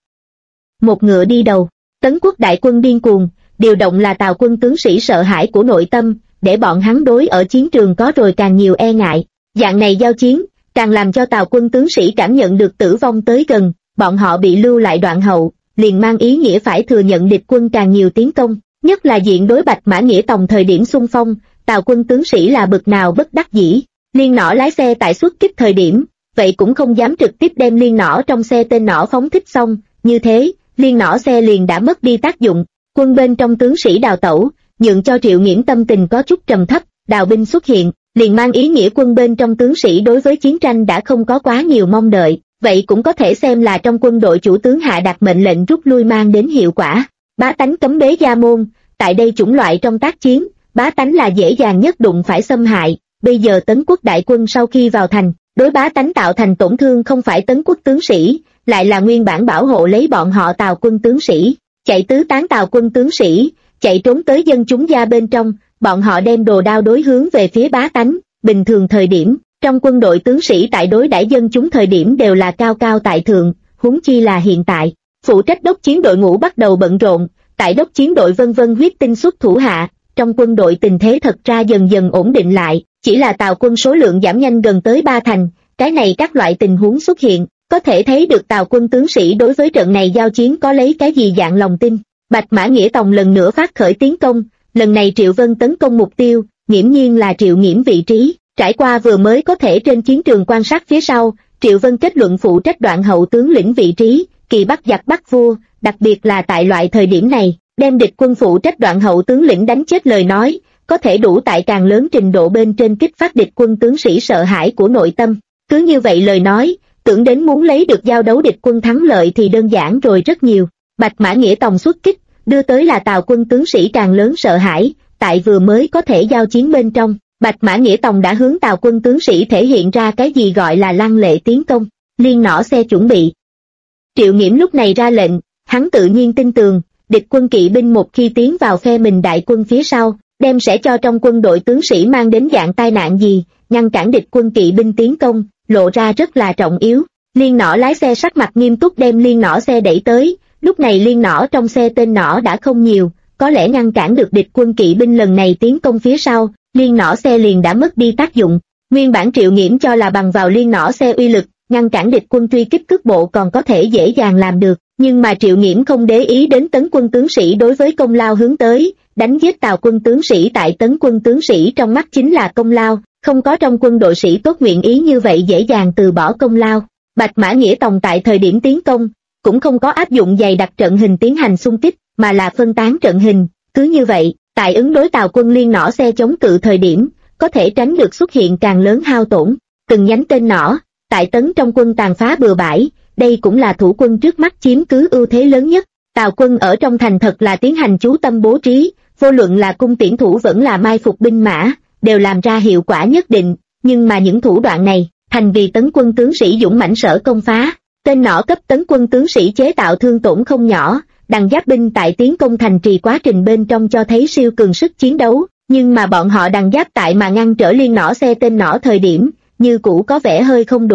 Một ngựa đi đầu, Tấn quốc đại quân điên cuồng, điều động là Tào quân tướng sĩ sợ hãi của nội tâm, để bọn hắn đối ở chiến trường có rồi càng nhiều e ngại. Dạng này giao chiến, càng làm cho Tào quân tướng sĩ cảm nhận được tử vong tới gần, bọn họ bị lưu lại đoạn hậu, liền mang ý nghĩa phải thừa nhận địch quân càng nhiều tiến công, nhất là diện đối Bạch Mã Nghĩa Tòng thời điểm xung phong, Tào quân tướng sĩ là bực nào bất đắc dĩ. Liên nỏ lái xe tại xuất kích thời điểm, vậy cũng không dám trực tiếp đem liên nỏ trong xe tên nỏ phóng thích xong, như thế, liên nỏ xe liền đã mất đi tác dụng, quân bên trong tướng sĩ đào tẩu, nhượng cho Triệu Nghiễm tâm tình có chút trầm thấp, đào binh xuất hiện, liền mang ý nghĩa quân bên trong tướng sĩ đối với chiến tranh đã không có quá nhiều mong đợi, vậy cũng có thể xem là trong quân đội chủ tướng hạ đặt mệnh lệnh rút lui mang đến hiệu quả. Bá tánh cấm bế gia môn, tại đây chủng loại trong tác chiến, bá tánh là dễ dàng nhất đụng phải xâm hại, bây giờ Tấn quốc đại quân sau khi vào thành, đối bá tánh tạo thành tổn thương không phải Tấn quốc tướng sĩ, lại là nguyên bản bảo hộ lấy bọn họ Tào quân tướng sĩ, chạy tứ tán Tào quân tướng sĩ, chạy trốn tới dân chúng gia bên trong, bọn họ đem đồ đao đối hướng về phía bá tánh, bình thường thời điểm, trong quân đội tướng sĩ tại đối đãi dân chúng thời điểm đều là cao cao tại thượng, huống chi là hiện tại, phụ trách đốc chiến đội ngũ bắt đầu bận rộn, tại đốc chiến đội vân vân huyết tinh xuất thủ hạ, trong quân đội tình thế thật ra dần dần ổn định lại, chỉ là Tào quân số lượng giảm nhanh gần tới 3 thành, cái này các loại tình huống xuất hiện, có thể thấy được Tào quân tướng sĩ đối với trận này giao chiến có lấy cái gì dạng lòng tin. Bạch Mã Nghĩa Tòng lần nữa phát khởi tiến công, lần này Triệu Vân tấn công mục tiêu, nghiễm nhiên là Triệu Nghiễm vị trí, trải qua vừa mới có thể trên chiến trường quan sát phía sau, Triệu Vân kết luận phụ trách đoạn hậu tướng lĩnh vị trí, kỳ bắt giặc bắt vua, đặc biệt là tại loại thời điểm này, đem địch quân phụ trách đoạn hậu tướng lĩnh đánh chết lời nói, có thể đủ tại càng lớn trình độ bên trên kích phát địch quân tướng sĩ sợ hãi của nội tâm. Cứ như vậy lời nói, tưởng đến muốn lấy được giao đấu địch quân thắng lợi thì đơn giản rồi rất nhiều. Bạch Mã Nghĩa Tòng xuất kích, đưa tới là Tào quân tướng sĩ càng lớn sợ hãi, tại vừa mới có thể giao chiến bên trong, Bạch Mã Nghĩa Tòng đã hướng Tào quân tướng sĩ thể hiện ra cái gì gọi là lăng lệ tiến công, liên nỏ xe chuẩn bị. Triệu Nghiễm lúc này ra lệnh, hắn tự nhiên tin tường, địch quân kỵ binh một khi tiến vào phe mình đại quân phía sau, đem sẽ cho trong quân đội tướng sĩ mang đến dạng tai nạn gì, ngăn cản địch quân kỵ binh tiến công, lộ ra rất là trọng yếu. Liên nỏ lái xe sắc mặt nghiêm túc đem liên nỏ xe đẩy tới, lúc này liên nỏ trong xe tên nỏ đã không nhiều, có lẽ ngăn cản được địch quân kỵ binh lần này tiến công phía sau, liên nỏ xe liền đã mất đi tác dụng. Nguyên bản Triệu Nghiễm cho là bằng vào liên nỏ xe uy lực, ngăn cản địch quân truy kích cước bộ còn có thể dễ dàng làm được, nhưng mà Triệu Nghiễm không để ý đến tấn quân tướng sĩ đối với công lao hướng tới, đánh giết Tào quân tướng sĩ tại tấn quân tướng sĩ trong mắt chính là công lao, không có trong quân đội sĩ tốt nguyện ý như vậy dễ dàng từ bỏ công lao. Bạch Mã Nghĩa Tòng tại thời điểm tiến công, cũng không có áp dụng dày đặc trận hình tiến hành xung kích, mà là phân tán trận hình, cứ như vậy, tại ứng đối Tào quân liên nỏ xe chống cự thời điểm, có thể tránh được xuất hiện càng lớn hao tổn. Từng nhánh tên nỏ, tại tấn trong quân tàn phá bừa bãi, đây cũng là thủ quân trước mắt chiếm cứ ưu thế lớn nhất. Tào quân ở trong thành thật là tiến hành chú tâm bố trí, vô luận là cung tiễn thủ vẫn là mai phục binh mã, đều làm ra hiệu quả nhất định, nhưng mà những thủ đoạn này, thành vì tấn quân tướng sĩ dũng mãnh sở công phá. Tên nỏ cấp tấn quân tướng sĩ chế tạo thương tổn không nhỏ, đằng giáp binh tại tiến công thành trì quá trình bên trong cho thấy siêu cường sức chiến đấu, nhưng mà bọn họ đằng giáp tại mà ngăn trở liên nỏ xe tên nỏ thời điểm, như cũ có vẻ hơi không đủ,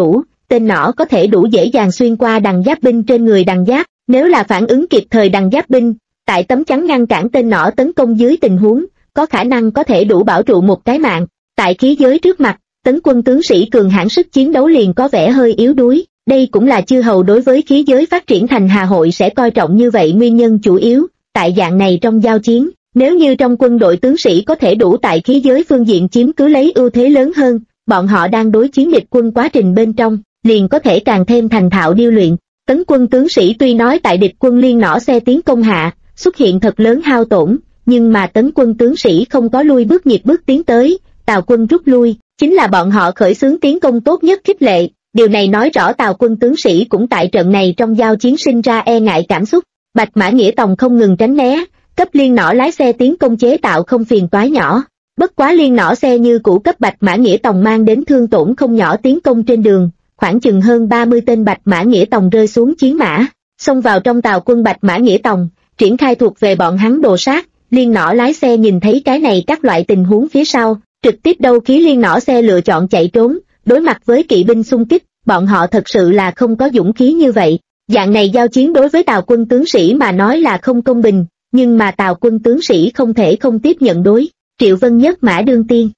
tên nỏ có thể đủ dễ dàng xuyên qua đằng giáp binh trên người đằng giáp, nếu là phản ứng kịp thời đằng giáp binh, tại tấm chắn ngăn cản tên nỏ tấn công dưới tình huống, có khả năng có thể đủ bảo trụ một cái mạng. Tại khí giới trước mặt, tấn quân tướng sĩ cường hãn sức chiến đấu liền có vẻ hơi yếu đuối, đây cũng là chư hầu đối với khí giới phát triển thành Hà Hội sẽ coi trọng như vậy nguyên nhân chủ yếu. Tại dạng này trong giao chiến, nếu như trong quân đội tướng sĩ có thể đủ tại khí giới phương diện chiếm cứ lấy ưu thế lớn hơn, bọn họ đang đối chiến địch quân quá trình bên trong, liền có thể càng thêm thành thạo điêu luyện. Tấn quân tướng sĩ tuy nói tại địch quân liên nỏ xe tiến công hạ, xuất hiện thật lớn hao tổn, nhưng mà tấn quân tướng sĩ không có lui bước nhịp bước tiến tới, Tào quân rút lui, chính là bọn họ khởi xướng tiến công tốt nhất khích lệ. Điều này nói rõ Tào quân tướng sĩ cũng tại trận này trong giao chiến sinh ra e ngại cảm xúc. Bạch Mã Nghĩa Tòng không ngừng tránh né, cấp liên nỏ lái xe tiến công chế tạo không phiền toái nhỏ. Bất quá liên nỏ xe như cũ cấp Bạch Mã Nghĩa Tòng mang đến thương tổn không nhỏ. Tiến công trên đường, khoảng chừng hơn 30 tên Bạch Mã Nghĩa Tòng rơi xuống chiến mã, xông vào trong Tào quân Bạch Mã Nghĩa Tòng, triển khai thuộc về bọn hắn đồ sát. Liên nỏ lái xe nhìn thấy cái này các loại tình huống phía sau, trực tiếp đâu khí liên nỏ xe lựa chọn chạy trốn, đối mặt với kỵ binh xung kích, bọn họ thật sự là không có dũng khí như vậy. Dạng này giao chiến đối với Tào quân tướng sĩ mà nói là không công bình, nhưng mà Tào quân tướng sĩ không thể không tiếp nhận đối. Triệu Vân nhất mã đương tiên,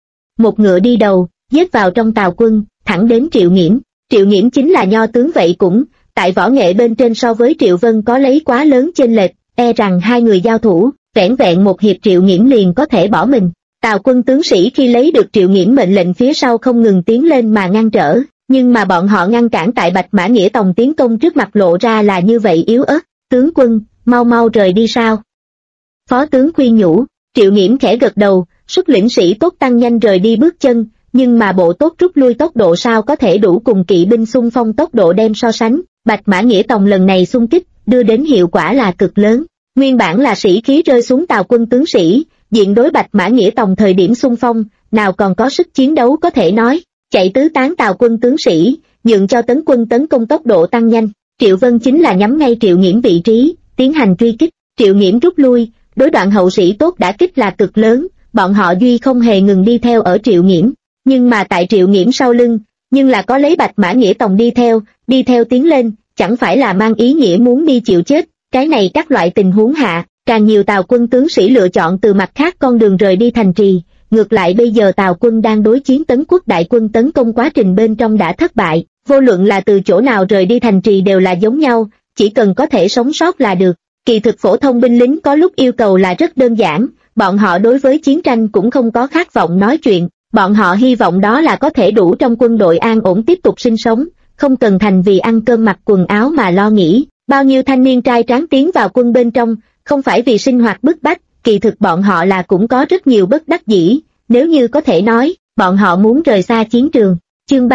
một ngựa đi đầu, giết vào trong Tào quân, thẳng đến Triệu Nghiễm. Triệu Nghiễm chính là nho tướng vậy cũng, tại võ nghệ bên trên so với Triệu Vân có lấy quá lớn chênh lệch, e rằng hai người giao thủ, vẻn vẹn một hiệp Triệu Nghiễm liền có thể bỏ mình. Tào quân tướng sĩ khi lấy được Triệu Nghiễm mệnh lệnh phía sau không ngừng tiến lên mà ngăn trở, nhưng mà bọn họ ngăn cản tại Bạch Mã Nghĩa Tòng tiến công trước mặt lộ ra là như vậy yếu ớt. Tướng quân, mau mau rời đi sao? Phó tướng khuyên nhủ. Triệu Nghiễm khẽ gật đầu, xuất lĩnh sĩ tốt tăng nhanh rời đi bước chân, nhưng mà bộ tốt rút lui tốc độ sao có thể đủ cùng kỵ binh xung phong tốc độ đem so sánh. Bạch Mã Nghĩa Tòng lần này xung kích, đưa đến hiệu quả là cực lớn. Nguyên bản là sĩ khí rơi xuống Tào quân tướng sĩ, diện đối Bạch Mã Nghĩa Tòng thời điểm xung phong, nào còn có sức chiến đấu có thể nói, chạy tứ tán Tào quân tướng sĩ, nhượng cho tấn quân tấn công tốc độ tăng nhanh. Triệu Vân chính là nhắm ngay Triệu Nghiễm vị trí, tiến hành truy kích. Triệu Nghiễm rút lui, đối đoạn hậu sĩ tốt đã kích là cực lớn, bọn họ duy không hề ngừng đi theo ở Triệu Nghiễm, nhưng mà tại Triệu Nghiễm sau lưng, nhưng là có lấy Bạch Mã Nghĩa Tòng đi theo tiến lên, chẳng phải là mang ý nghĩa muốn đi chịu chết. Cái này các loại tình huống hạ, càng nhiều Tào quân tướng sĩ lựa chọn từ mặt khác con đường rời đi thành trì. Ngược lại bây giờ Tào quân đang đối chiến Tấn quốc đại quân tấn công quá trình bên trong đã thất bại, vô luận là từ chỗ nào rời đi thành trì đều là giống nhau, chỉ cần có thể sống sót là được. Kỳ thực phổ thông binh lính có lúc yêu cầu là rất đơn giản, bọn họ đối với chiến tranh cũng không có khát vọng nói chuyện, bọn họ hy vọng đó là có thể đủ trong quân đội an ổn tiếp tục sinh sống, không cần thành vì ăn cơm mặc quần áo mà lo nghĩ. Bao nhiêu thanh niên trai tráng tiến vào quân bên trong, không phải vì sinh hoạt bức bách, kỳ thực bọn họ là cũng có rất nhiều bất đắc dĩ, nếu như có thể nói, bọn họ muốn rời xa chiến trường. Chương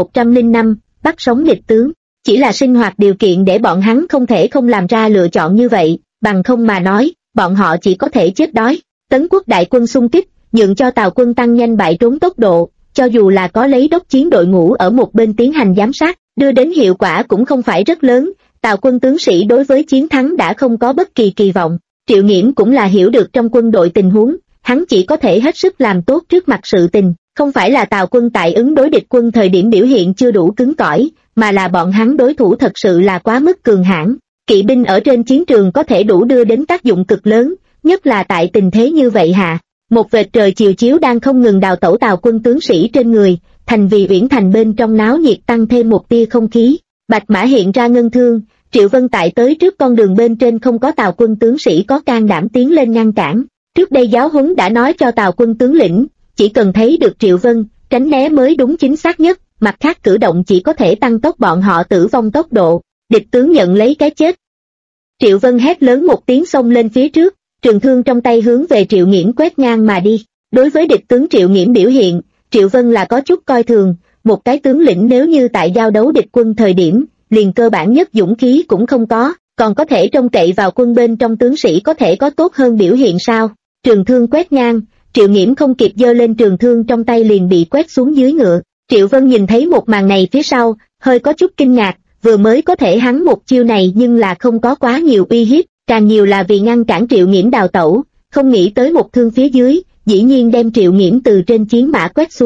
3105, bắt sống địch tướng, chỉ là sinh hoạt điều kiện để bọn hắn không thể không làm ra lựa chọn như vậy, bằng không mà nói, bọn họ chỉ có thể chết đói. Tấn quốc đại quân xung kích, nhượng cho Tào quân tăng nhanh bại trốn tốc độ, cho dù là có lấy đốc chiến đội ngũ ở một bên tiến hành giám sát, đưa đến hiệu quả cũng không phải rất lớn. Tào quân tướng sĩ đối với chiến thắng đã không có bất kỳ kỳ vọng. Triệu Nghiễm cũng là hiểu được trong quân đội tình huống, hắn chỉ có thể hết sức làm tốt trước mặt sự tình, không phải là Tào quân tại ứng đối địch quân thời điểm biểu hiện chưa đủ cứng cỏi, mà là bọn hắn đối thủ thật sự là quá mức cường hãn. Kỵ binh ở trên chiến trường có thể đủ đưa đến tác dụng cực lớn, nhất là tại tình thế như vậy hạ. Một vệt trời chiều chiếu đang không ngừng đào tẩu Tào quân tướng sĩ trên người, thành vì uyển thành bên trong náo nhiệt tăng thêm một tia không khí. Bạch mã hiện ra ngân thương, Triệu Vân tại tới trước con đường bên trên không có Tào quân tướng sĩ có can đảm tiến lên ngăn cản. Trước đây giáo huấn đã nói cho Tào quân tướng lĩnh, chỉ cần thấy được Triệu Vân, tránh né mới đúng chính xác nhất, mặt khác cử động chỉ có thể tăng tốc bọn họ tử vong tốc độ. Địch tướng nhận lấy cái chết. Triệu Vân hét lớn một tiếng xông lên phía trước, trường thương trong tay hướng về Triệu Nghiễm quét ngang mà đi. Đối với địch tướng Triệu Nghiễm biểu hiện, Triệu Vân là có chút coi thường, một cái tướng lĩnh nếu như tại giao đấu địch quân thời điểm, liền cơ bản nhất dũng khí cũng không có, còn có thể trông cậy vào quân bên trong tướng sĩ có thể có tốt hơn biểu hiện sao? Trường thương quét ngang, Triệu Nghiễm không kịp giơ lên trường thương trong tay liền bị quét xuống dưới ngựa. Triệu Vân nhìn thấy một màn này phía sau, hơi có chút kinh ngạc, vừa mới có thể hắn một chiêu này nhưng là không có quá nhiều uy hiếp, càng nhiều là vì ngăn cản Triệu Nghiễm đào tẩu, không nghĩ tới một thương phía dưới, dĩ nhiên đem Triệu Nghiễm từ trên chiến mã quét xuống.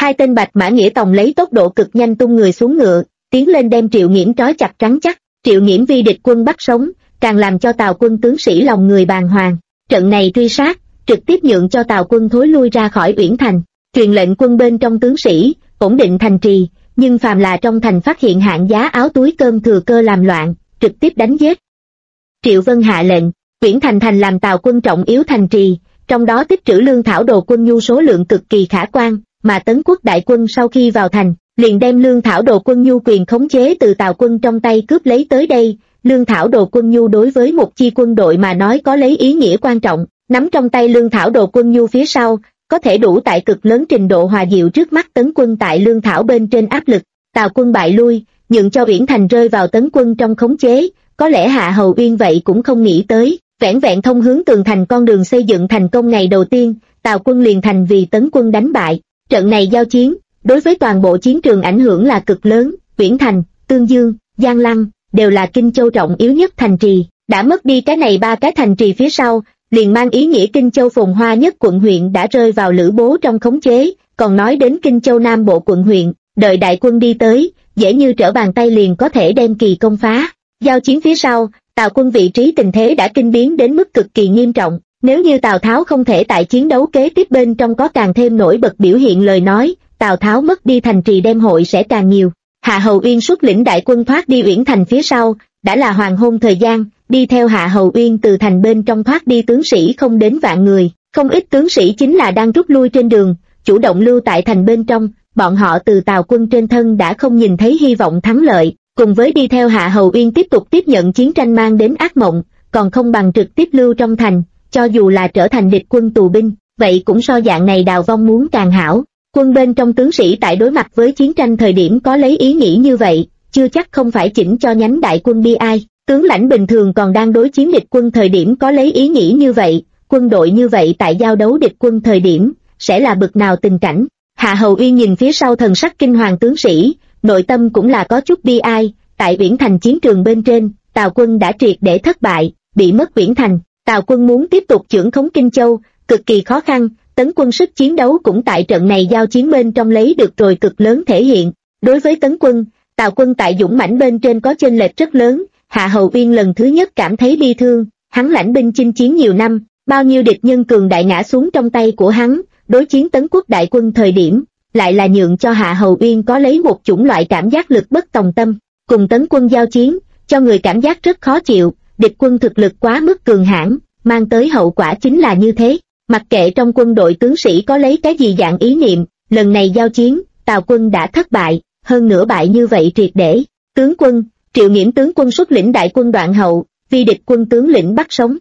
Hai tên Bạch Mã Nghĩa Tòng lấy tốc độ cực nhanh tung người xuống ngựa, tiến lên đem Triệu Nghiễm trói chặt rắn chắc. Triệu Nghiễm vì địch quân bắt sống, càng làm cho Tào quân tướng sĩ lòng người bàng hoàng. Trận này truy sát, trực tiếp nhượng cho Tào quân thối lui ra khỏi Uyển Thành, truyền lệnh quân bên trong tướng sĩ, ổn định thành trì, nhưng phàm là trong thành phát hiện hạng giá áo túi cơm thừa cơ làm loạn, trực tiếp đánh giết. Triệu Vân hạ lệnh, Uyển Thành thành làm Tào quân trọng yếu thành trì, trong đó tích trữ lương thảo đồ quân nhu số lượng cực kỳ khả quan, mà Tấn quốc đại quân sau khi vào thành, liền đem lương thảo đồ quân nhu quyền khống chế từ Tào quân trong tay cướp lấy tới đây. Lương thảo đồ quân nhu đối với một chi quân đội mà nói có lấy ý nghĩa quan trọng, nắm trong tay lương thảo đồ quân nhu phía sau, có thể đủ tại cực lớn trình độ hòa dịu trước mắt Tấn quân tại lương thảo bên trên áp lực. Tào quân bại lui, nhượng cho Uyển Thành rơi vào Tấn quân trong khống chế, có lẽ Hạ Hầu Uyên vậy cũng không nghĩ tới, vẻn vẹn thông hướng tường thành con đường xây dựng thành công ngày đầu tiên, Tào quân liền thành vì Tấn quân đánh bại. Trận này giao chiến, đối với toàn bộ chiến trường ảnh hưởng là cực lớn, Uyển Thành, Tương Dương, Giang Lăng, đều là Kinh Châu trọng yếu nhất thành trì, đã mất đi cái này ba cái thành trì phía sau, liền mang ý nghĩa Kinh Châu phồn hoa nhất quận huyện đã rơi vào Lữ Bố trong khống chế, còn nói đến Kinh Châu Nam bộ quận huyện, đợi đại quân đi tới, dễ như trở bàn tay liền có thể đem kỳ công phá. Giao chiến phía sau, Tào quân vị trí tình thế đã kinh biến đến mức cực kỳ nghiêm trọng, nếu như Tào Tháo không thể tại chiến đấu kế tiếp bên trong có càng thêm nổi bật biểu hiện lời nói, Tào Tháo mất đi thành trì đem hội sẽ càng nhiều. Hạ Hầu Uyên xuất lĩnh đại quân thoát đi Uyển Thành phía sau, đã là hoàng hôn thời gian, đi theo Hạ Hầu Uyên từ thành bên trong thoát đi tướng sĩ không đến vạn người, không ít tướng sĩ chính là đang rút lui trên đường, chủ động lưu tại thành bên trong, bọn họ từ Tào quân trên thân đã không nhìn thấy hy vọng thắng lợi, cùng với đi theo Hạ Hầu Uyên tiếp tục tiếp nhận chiến tranh mang đến ác mộng, còn không bằng trực tiếp lưu trong thành, cho dù là trở thành địch quân tù binh, vậy cũng so dạng này đào vong muốn càng hảo. Quân bên trong tướng sĩ tại đối mặt với chiến tranh thời điểm có lấy ý nghĩ như vậy, chưa chắc không phải chỉnh cho nhánh đại quân bi ai. Tướng lãnh bình thường còn đang đối chiến địch quân thời điểm có lấy ý nghĩ như vậy, quân đội như vậy tại giao đấu địch quân thời điểm, sẽ là bực nào tình cảnh. Hạ Hầu Uyên nhìn phía sau thần sắc kinh hoàng tướng sĩ, nội tâm cũng là có chút bi ai, tại Uyển Thành chiến trường bên trên, Tào quân đã triệt để thất bại, bị mất Uyển Thành, Tào quân muốn tiếp tục chưởng khống Kinh Châu, cực kỳ khó khăn. Tấn quân sức chiến đấu cũng tại trận này giao chiến bên trong lấy được rồi cực lớn thể hiện. Đối với Tấn quân, Tào quân tại dũng mãnh bên trên có chênh lệch rất lớn, Hạ Hầu Uyên lần thứ nhất cảm thấy bi thương, hắn lãnh binh chinh chiến nhiều năm, bao nhiêu địch nhân cường đại ngã xuống trong tay của hắn, đối chiến Tấn quốc đại quân thời điểm, lại là nhượng cho Hạ Hầu Uyên có lấy một chủng loại cảm giác lực bất tòng tâm, cùng Tấn quân giao chiến, cho người cảm giác rất khó chịu, địch quân thực lực quá mức cường hãn, mang tới hậu quả chính là như thế. Mặc kệ trong quân đội tướng sĩ có lấy cái gì dạng ý niệm, lần này giao chiến, Tào quân đã thất bại, hơn nữa bại như vậy triệt để. Tướng quân, Triệu Nghiễm tướng quân xuất lĩnh đại quân đoạn hậu, vì địch quân tướng lĩnh bắt sống.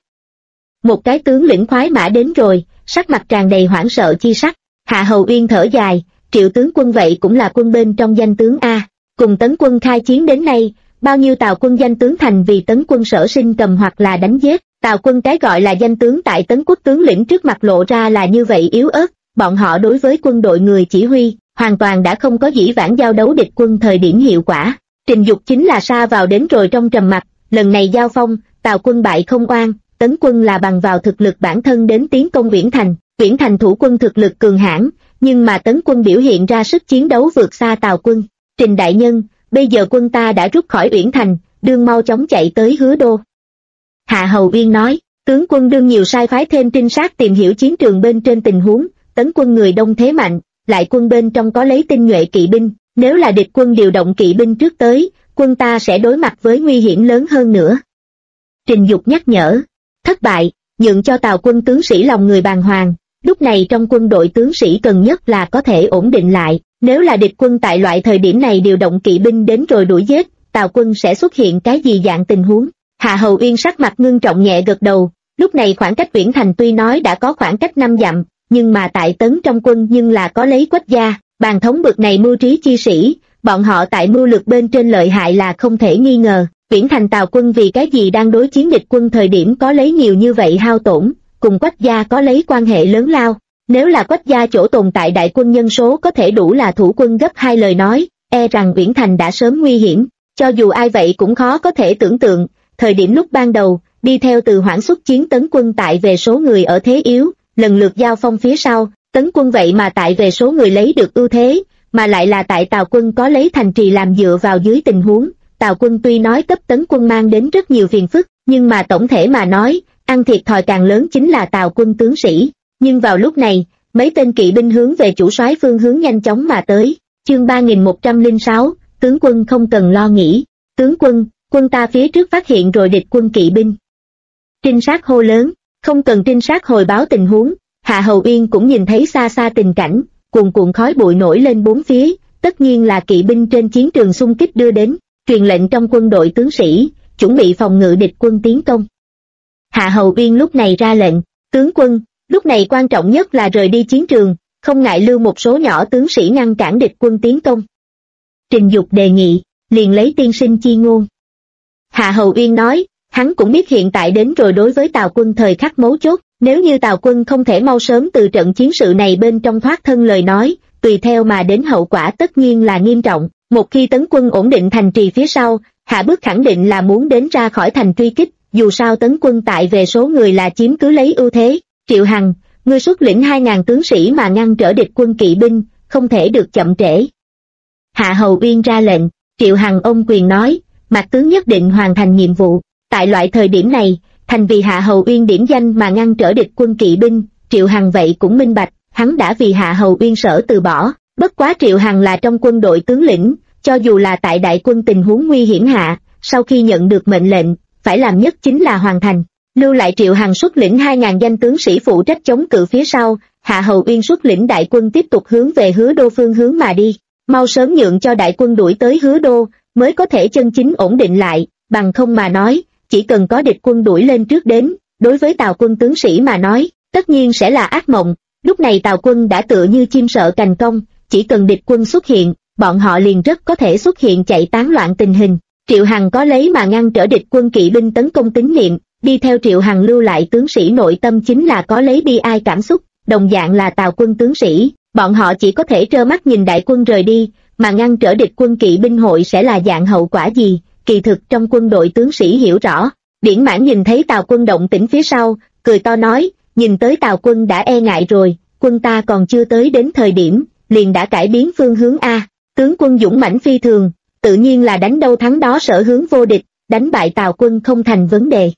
Một cái tướng lĩnh khoái mã đến rồi, sắc mặt tràn đầy hoảng sợ chi sắc. Hạ Hầu Uyên thở dài, Triệu tướng quân vậy cũng là quân bên trong danh tướng A. Cùng Tấn quân khai chiến đến nay, bao nhiêu Tào quân danh tướng thành vì Tấn quân sở sinh cầm hoặc là đánh giết. Tào quân cái gọi là danh tướng tại Tấn quốc tướng lĩnh trước mặt lộ ra là như vậy yếu ớt, bọn họ đối với quân đội người chỉ huy, hoàn toàn đã không có dĩ vãng giao đấu địch quân thời điểm hiệu quả. Trình Dục chính là sa vào đến rồi trong trầm mặc, lần này giao phong, Tào quân bại không oan, Tấn quân là bằng vào thực lực bản thân đến tiến công Uyển Thành, Uyển Thành thủ quân thực lực cường hãn, nhưng mà Tấn quân biểu hiện ra sức chiến đấu vượt xa Tào quân. Trình đại nhân, bây giờ quân ta đã rút khỏi Uyển Thành, đương mau chóng chạy tới Hứa Đô. Hạ Hầu Uyên nói, tướng quân đương nhiều sai phái thêm trinh sát tìm hiểu chiến trường bên trên tình huống, Tấn quân người đông thế mạnh, lại quân bên trong có lấy tinh nhuệ kỵ binh, nếu là địch quân điều động kỵ binh trước tới, quân ta sẽ đối mặt với nguy hiểm lớn hơn nữa. Trình Dục nhắc nhở, thất bại, nhượng cho Tào quân tướng sĩ lòng người bàng hoàng, lúc này trong quân đội tướng sĩ cần nhất là có thể ổn định lại, nếu là địch quân tại loại thời điểm này điều động kỵ binh đến rồi đuổi giết, Tào quân sẽ xuất hiện cái gì dạng tình huống. Hạ Hầu Uyên sắc mặt ngưng trọng nhẹ gật đầu, lúc này khoảng cách Uyển Thành tuy nói đã có khoảng cách 5 dặm, nhưng mà tại Tấn trong quân nhưng là có lấy Quách gia, bàn thống bực này mưu trí chi sĩ, bọn họ tại mưu lược bên trên lợi hại là không thể nghi ngờ. Uyển Thành Tào quân vì cái gì đang đối chiến địch quân thời điểm có lấy nhiều như vậy hao tổn, cùng Quách gia có lấy quan hệ lớn lao. Nếu là Quách gia chỗ tồn tại đại quân nhân số có thể đủ là thủ quân gấp 2 lời nói, e rằng Uyển Thành đã sớm nguy hiểm, cho dù ai vậy cũng khó có thể tưởng tượng. Thời điểm lúc ban đầu, đi theo Từ Hoảng xuất chiến Tấn quân tại về số người ở thế yếu, lần lượt giao phong phía sau, Tấn quân vậy mà tại về số người lấy được ưu thế, mà lại là tại Tào quân có lấy thành trì làm dựa vào dưới tình huống. Tào quân tuy nói cấp Tấn quân mang đến rất nhiều phiền phức, nhưng mà tổng thể mà nói, ăn thiệt thòi càng lớn chính là Tào quân tướng sĩ. Nhưng vào lúc này, mấy tên kỵ binh hướng về chủ soái phương hướng nhanh chóng mà tới. Chương 3106, tướng quân không cần lo nghĩ. Tướng quân, quân ta phía trước phát hiện rồi địch quân kỵ binh. Trinh sát hô lớn, không cần trinh sát hồi báo tình huống, Hạ Hầu Uyên cũng nhìn thấy xa xa tình cảnh, cuồn cuộn khói bụi nổi lên bốn phía, tất nhiên là kỵ binh trên chiến trường xung kích đưa đến, truyền lệnh trong quân đội tướng sĩ, chuẩn bị phòng ngự địch quân tiến công. Hạ Hầu Uyên lúc này ra lệnh, tướng quân, lúc này quan trọng nhất là rời đi chiến trường, không ngại lưu một số nhỏ tướng sĩ ngăn cản địch quân tiến công. Trình Dục đề nghị, liền lấy tiên sinh chi ngôn. Hạ Hầu Uyên nói, hắn cũng biết hiện tại đến rồi đối với Tào quân thời khắc mấu chốt, nếu như Tào quân không thể mau sớm từ trận chiến sự này bên trong thoát thân lời nói, tùy theo mà đến hậu quả tất nhiên là nghiêm trọng. Một khi Tấn quân ổn định thành trì phía sau, hạ bước khẳng định là muốn đến ra khỏi thành truy kích, dù sao Tấn quân tại về số người là chiếm cứ lấy ưu thế. Triệu Hằng, ngươi xuất lĩnh 2.000 tướng sĩ mà ngăn trở địch quân kỵ binh, không thể được chậm trễ. Hạ Hầu Uyên ra lệnh, Triệu Hằng ôm quyền nói, Mạc tướng nhất định hoàn thành nhiệm vụ. Tại loại thời điểm này, thành vì Hạ Hầu Uyên điểm danh mà ngăn trở địch quân kỵ binh, Triệu Hằng vậy cũng minh bạch, hắn đã vì Hạ Hầu Uyên sở từ bỏ. Bất quá Triệu Hằng là trong quân đội tướng lĩnh, cho dù là tại đại quân tình huống nguy hiểm hạ, sau khi nhận được mệnh lệnh, phải làm nhất chính là hoàn thành. Lưu lại Triệu Hằng xuất lĩnh 2.000 danh tướng sĩ phụ trách chống cự phía sau, Hạ Hầu Uyên xuất lĩnh đại quân tiếp tục hướng về Hứa Đô phương hướng mà đi. Mau sớm nhượng cho đại quân đuổi tới Hứa Đô, mới có thể chân chính ổn định lại, bằng không mà nói, chỉ cần có địch quân đuổi lên trước đến, đối với Tào quân tướng sĩ mà nói, tất nhiên sẽ là ác mộng. Lúc này Tào quân đã tựa như chim sợ cành cong, chỉ cần địch quân xuất hiện, bọn họ liền rất có thể xuất hiện chạy tán loạn tình hình. Triệu Hằng có lấy mà ngăn trở địch quân kỵ binh tấn công tín niệm, đi theo Triệu Hằng lưu lại tướng sĩ nội tâm chính là có lấy bi ai cảm xúc, đồng dạng là Tào quân tướng sĩ, bọn họ chỉ có thể trơ mắt nhìn đại quân rời đi, mà ngăn trở địch quân kỵ binh hội sẽ là dạng hậu quả gì, kỳ thực trong quân đội tướng sĩ hiểu rõ. Điển Mãn nhìn thấy Tào quân động tĩnh phía sau, cười to nói, nhìn tới Tào quân đã e ngại rồi, quân ta còn chưa tới đến thời điểm, liền đã cải biến phương hướng A, tướng quân dũng mãnh phi thường, tự nhiên là đánh đâu thắng đó sở hướng vô địch, đánh bại Tào quân không thành vấn đề.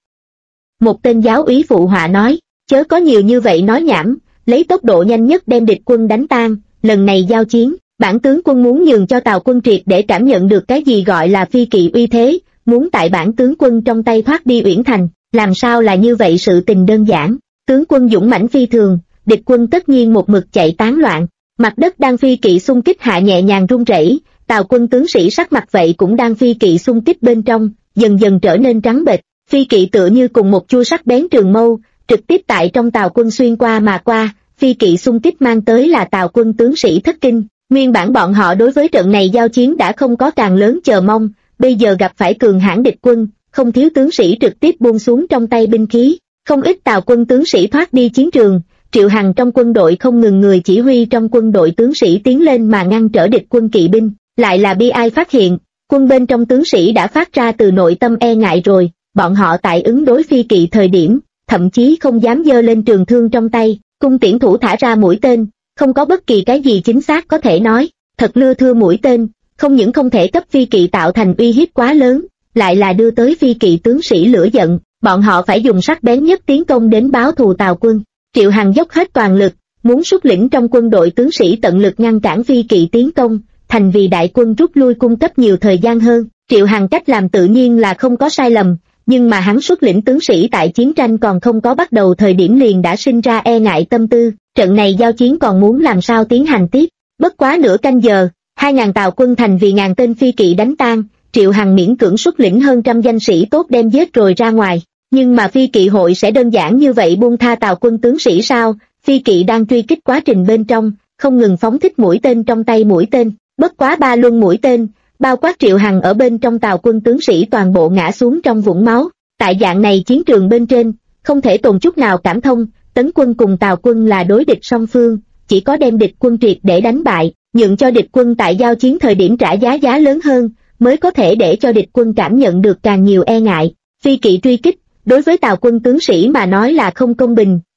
Một tên giáo úy phụ họa nói, chớ có nhiều như vậy nói nhảm, lấy tốc độ nhanh nhất đem địch quân đánh tan, lần này giao chiến, bản tướng quân muốn nhường cho Tào quân triệt để cảm nhận được cái gì gọi là phi kỵ uy thế, muốn tại bản tướng quân trong tay thoát đi Uyển Thành, làm sao là như vậy sự tình đơn giản, tướng quân dũng mãnh phi thường, địch quân tất nhiên một mực chạy tán loạn, mặt đất đang phi kỵ xung kích hạ nhẹ nhàng rung rẩy, Tào quân tướng sĩ sắc mặt vậy cũng đang phi kỵ xung kích bên trong, dần dần trở nên trắng bệch, phi kỵ tựa như cùng một chuôi sắc bén trường mâu, trực tiếp tại trong Tào quân xuyên qua mà qua, phi kỵ xung kích mang tới là Tào quân tướng sĩ thất kinh, nguyên bản bọn họ đối với trận này giao chiến đã không có càng lớn chờ mong, bây giờ gặp phải cường hãn địch quân, không thiếu tướng sĩ trực tiếp buông xuống trong tay binh khí, không ít Tào quân tướng sĩ thoát đi chiến trường. Triệu Hằng trong quân đội không ngừng người chỉ huy trong quân đội tướng sĩ tiến lên mà ngăn trở địch quân kỵ binh, lại là bi ai phát hiện, quân bên trong tướng sĩ đã phát ra từ nội tâm e ngại rồi, bọn họ tại ứng đối phi kỵ thời điểm, thậm chí không dám giơ lên trường thương trong tay, cung tiễn thủ thả ra mũi tên, không có bất kỳ cái gì chính xác có thể nói, thật lưa thưa mũi tên, không những không thể cấp phi kỵ tạo thành uy hiếp quá lớn, lại là đưa tới phi kỵ tướng sĩ lửa giận, bọn họ phải dùng sắc bén nhất tiến công đến báo thù Tào quân. Triệu Hằng dốc hết toàn lực, muốn xuất lĩnh trong quân đội tướng sĩ tận lực ngăn cản phi kỵ tiến công, thành vì đại quân rút lui cung cấp nhiều thời gian hơn. Triệu Hằng cách làm tự nhiên là không có sai lầm, nhưng mà hắn xuất lĩnh tướng sĩ tại chiến tranh còn không có bắt đầu thời điểm liền đã sinh ra e ngại tâm tư, trận này giao chiến còn muốn làm sao tiến hành tiếp. Bất quá nửa canh giờ, 2.000 Tào quân thành vì ngàn tên phi kỵ đánh tan, Triệu Hằng miễn cưỡng xuất lĩnh hơn trăm danh sĩ tốt đem giết rồi ra ngoài. Nhưng mà phi kỵ hội sẽ đơn giản như vậy buông tha Tào quân tướng sĩ sao? Phi kỵ đang truy kích quá trình bên trong, không ngừng phóng thích mũi tên trong tay mũi tên, bất quá 3 luân mũi tên, bao quát Triệu Hằng ở bên trong Tào quân tướng sĩ toàn bộ ngã xuống trong vũng máu. Tại dạng này chiến trường bên trên, không thể tồn chút nào cảm thông, Tấn quân cùng Tào quân là đối địch song phương, chỉ có đem địch quân triệt để đánh bại, nhượng cho địch quân tại giao chiến thời điểm trả giá lớn hơn, mới có thể để cho địch quân cảm nhận được càng nhiều e ngại. Phi kỵ truy kích, đối với Tào quân tướng sĩ mà nói là không công bình,